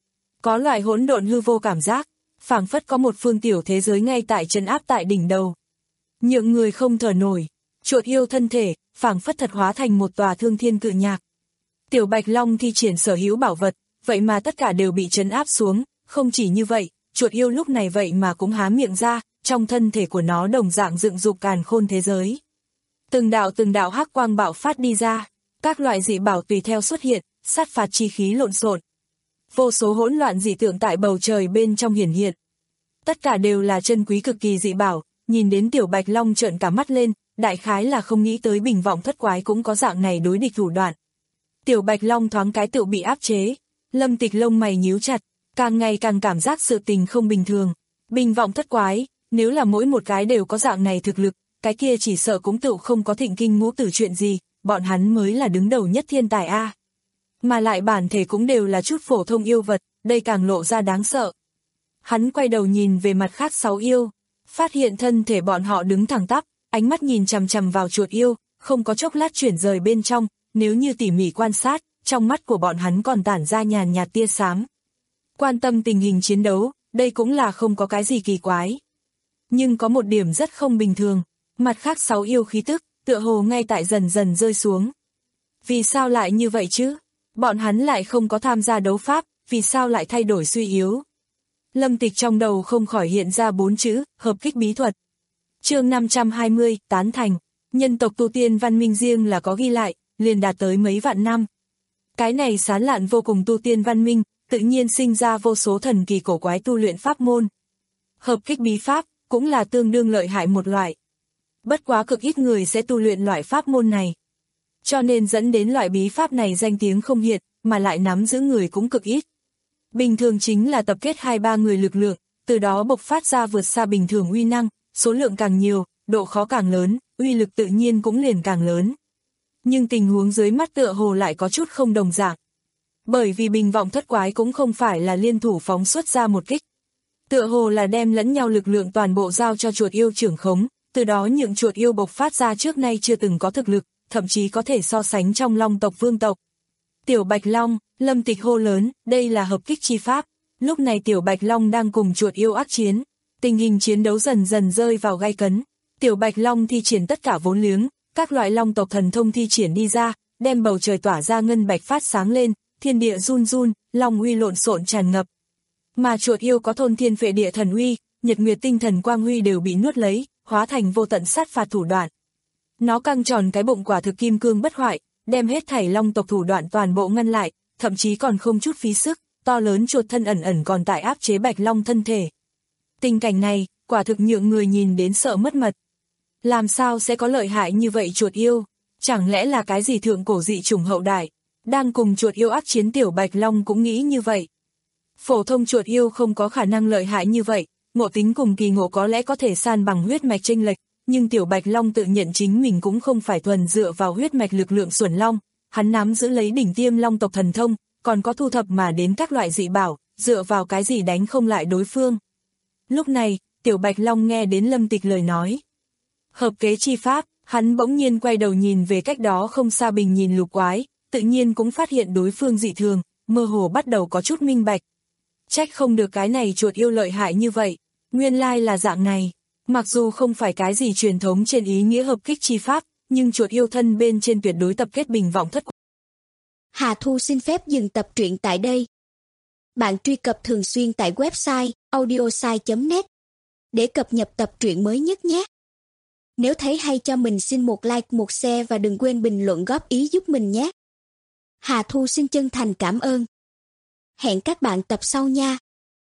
[SPEAKER 2] Có loại hỗn độn hư vô cảm giác, phảng phất có một phương tiểu thế giới ngay tại trấn áp tại đỉnh đầu. Nhượng người không thở nổi, chuột yêu thân thể, phảng phất thật hóa thành một tòa thương thiên cự nhạc. Tiểu Bạch Long thi triển sở hữu bảo vật, vậy mà tất cả đều bị trấn áp xuống, không chỉ như vậy, chuột yêu lúc này vậy mà cũng há miệng ra, trong thân thể của nó đồng dạng dựng dục càn khôn thế giới. Từng đạo từng đạo hắc quang bạo phát đi ra, các loại dị bảo tùy theo xuất hiện, sát phạt chi khí lộn xộn. Vô số hỗn loạn dị tượng tại bầu trời bên trong hiển hiện. Tất cả đều là chân quý cực kỳ dị bảo, nhìn đến Tiểu Bạch Long trợn cả mắt lên, đại khái là không nghĩ tới Bình Vọng Thất Quái cũng có dạng này đối địch thủ đoạn. Tiểu Bạch Long thoáng cái tự bị áp chế, Lâm Tịch lông mày nhíu chặt, càng ngày càng cảm giác sự tình không bình thường. Bình Vọng Thất Quái, nếu là mỗi một cái đều có dạng này thực lực, cái kia chỉ sợ cũng tự không có thịnh kinh ngũ tử chuyện gì, bọn hắn mới là đứng đầu nhất thiên tài a. Mà lại bản thể cũng đều là chút phổ thông yêu vật, đây càng lộ ra đáng sợ. Hắn quay đầu nhìn về mặt khác sáu yêu, phát hiện thân thể bọn họ đứng thẳng tắp, ánh mắt nhìn chằm chằm vào chuột yêu, không có chốc lát chuyển rời bên trong, nếu như tỉ mỉ quan sát, trong mắt của bọn hắn còn tản ra nhàn nhạt tia xám. Quan tâm tình hình chiến đấu, đây cũng là không có cái gì kỳ quái. Nhưng có một điểm rất không bình thường, mặt khác sáu yêu khí tức, tựa hồ ngay tại dần dần rơi xuống. Vì sao lại như vậy chứ? Bọn hắn lại không có tham gia đấu pháp, vì sao lại thay đổi suy yếu? Lâm Tịch trong đầu không khỏi hiện ra bốn chữ, hợp kích bí thuật. Chương năm trăm hai mươi, tán thành. Nhân tộc tu tiên văn minh riêng là có ghi lại, liền đạt tới mấy vạn năm. Cái này sán lạn vô cùng tu tiên văn minh, tự nhiên sinh ra vô số thần kỳ cổ quái tu luyện pháp môn. Hợp kích bí pháp, cũng là tương đương lợi hại một loại. Bất quá cực ít người sẽ tu luyện loại pháp môn này. Cho nên dẫn đến loại bí pháp này danh tiếng không hiện, mà lại nắm giữ người cũng cực ít. Bình thường chính là tập kết hai ba người lực lượng, từ đó bộc phát ra vượt xa bình thường uy năng, số lượng càng nhiều, độ khó càng lớn, uy lực tự nhiên cũng liền càng lớn. Nhưng tình huống dưới mắt tựa hồ lại có chút không đồng dạng. Bởi vì Bình Vọng Thất Quái cũng không phải là liên thủ phóng xuất ra một kích. Tựa hồ là đem lẫn nhau lực lượng toàn bộ giao cho chuột yêu trưởng khống, từ đó nhượng chuột yêu bộc phát ra trước nay chưa từng có thực lực, thậm chí có thể so sánh trong Long tộc Vương tộc. Tiểu Bạch Long, Lâm Tịch hô lớn, đây là hợp kích chi pháp. Lúc này Tiểu Bạch Long đang cùng chuột yêu ác chiến, tình hình chiến đấu dần dần rơi vào gay cấn. Tiểu Bạch Long thi triển tất cả vốn liếng, các loại Long tộc thần thông thi triển đi ra, đem bầu trời tỏa ra ngân bạch phát sáng lên, thiên địa run run, long uy lộn xộn tràn ngập. Mà chuột yêu có thôn thiên phệ địa thần uy, nhật nguyệt tinh thần quang uy đều bị nuốt lấy, hóa thành vô tận sát phạt thủ đoạn. Nó căng tròn cái bụng quả thực kim cương bất hoại, đem hết thảy Long tộc thủ đoạn toàn bộ ngăn lại, thậm chí còn không chút phí sức, to lớn chuột thân ẩn ẩn còn tại áp chế Bạch Long thân thể. Tình cảnh này, quả thực nhượng người nhìn đến sợ mất mật. Làm sao sẽ có lợi hại như vậy chuột yêu? Chẳng lẽ là cái gì thượng cổ dị chủng hậu đại? Đang cùng chuột yêu ác chiến Tiểu Bạch Long cũng nghĩ như vậy. Phổ thông chuột yêu không có khả năng lợi hại như vậy, ngộ tính cùng kỳ ngộ có lẽ có thể san bằng huyết mạch chênh lệch, nhưng Tiểu Bạch Long tự nhận chính mình cũng không phải thuần dựa vào huyết mạch lực lượng xuẩn long, hắn nắm giữ lấy đỉnh tiêm Long tộc thần thông, còn có thu thập mà đến các loại dị bảo, dựa vào cái gì đánh không lại đối phương. Lúc này, Tiểu Bạch Long nghe đến Lâm Tịch lời nói. Hợp kế chi pháp, hắn bỗng nhiên quay đầu nhìn về cách đó không xa Bình nhìn Lục Quái, tự nhiên cũng phát hiện đối phương dị thường, mơ hồ bắt đầu có chút minh bạch. Trách không được cái này chuột yêu lợi hại như vậy, nguyên lai là dạng này. Mặc dù không phải cái gì truyền thống trên ý nghĩa hợp kích chi pháp, nhưng chuột yêu thân bên trên tuyệt đối tập kết Bình Vọng Thất Quái.
[SPEAKER 3] Hà Thu xin phép dừng tập truyện tại đây. Bạn truy cập thường xuyên tại website audiosai chấm net để cập nhật tập truyện mới nhất nhé. Nếu thấy hay cho mình xin một like, một share và đừng quên bình luận góp ý giúp mình nhé. Hà Thu xin chân thành cảm ơn. Hẹn các bạn tập sau nha.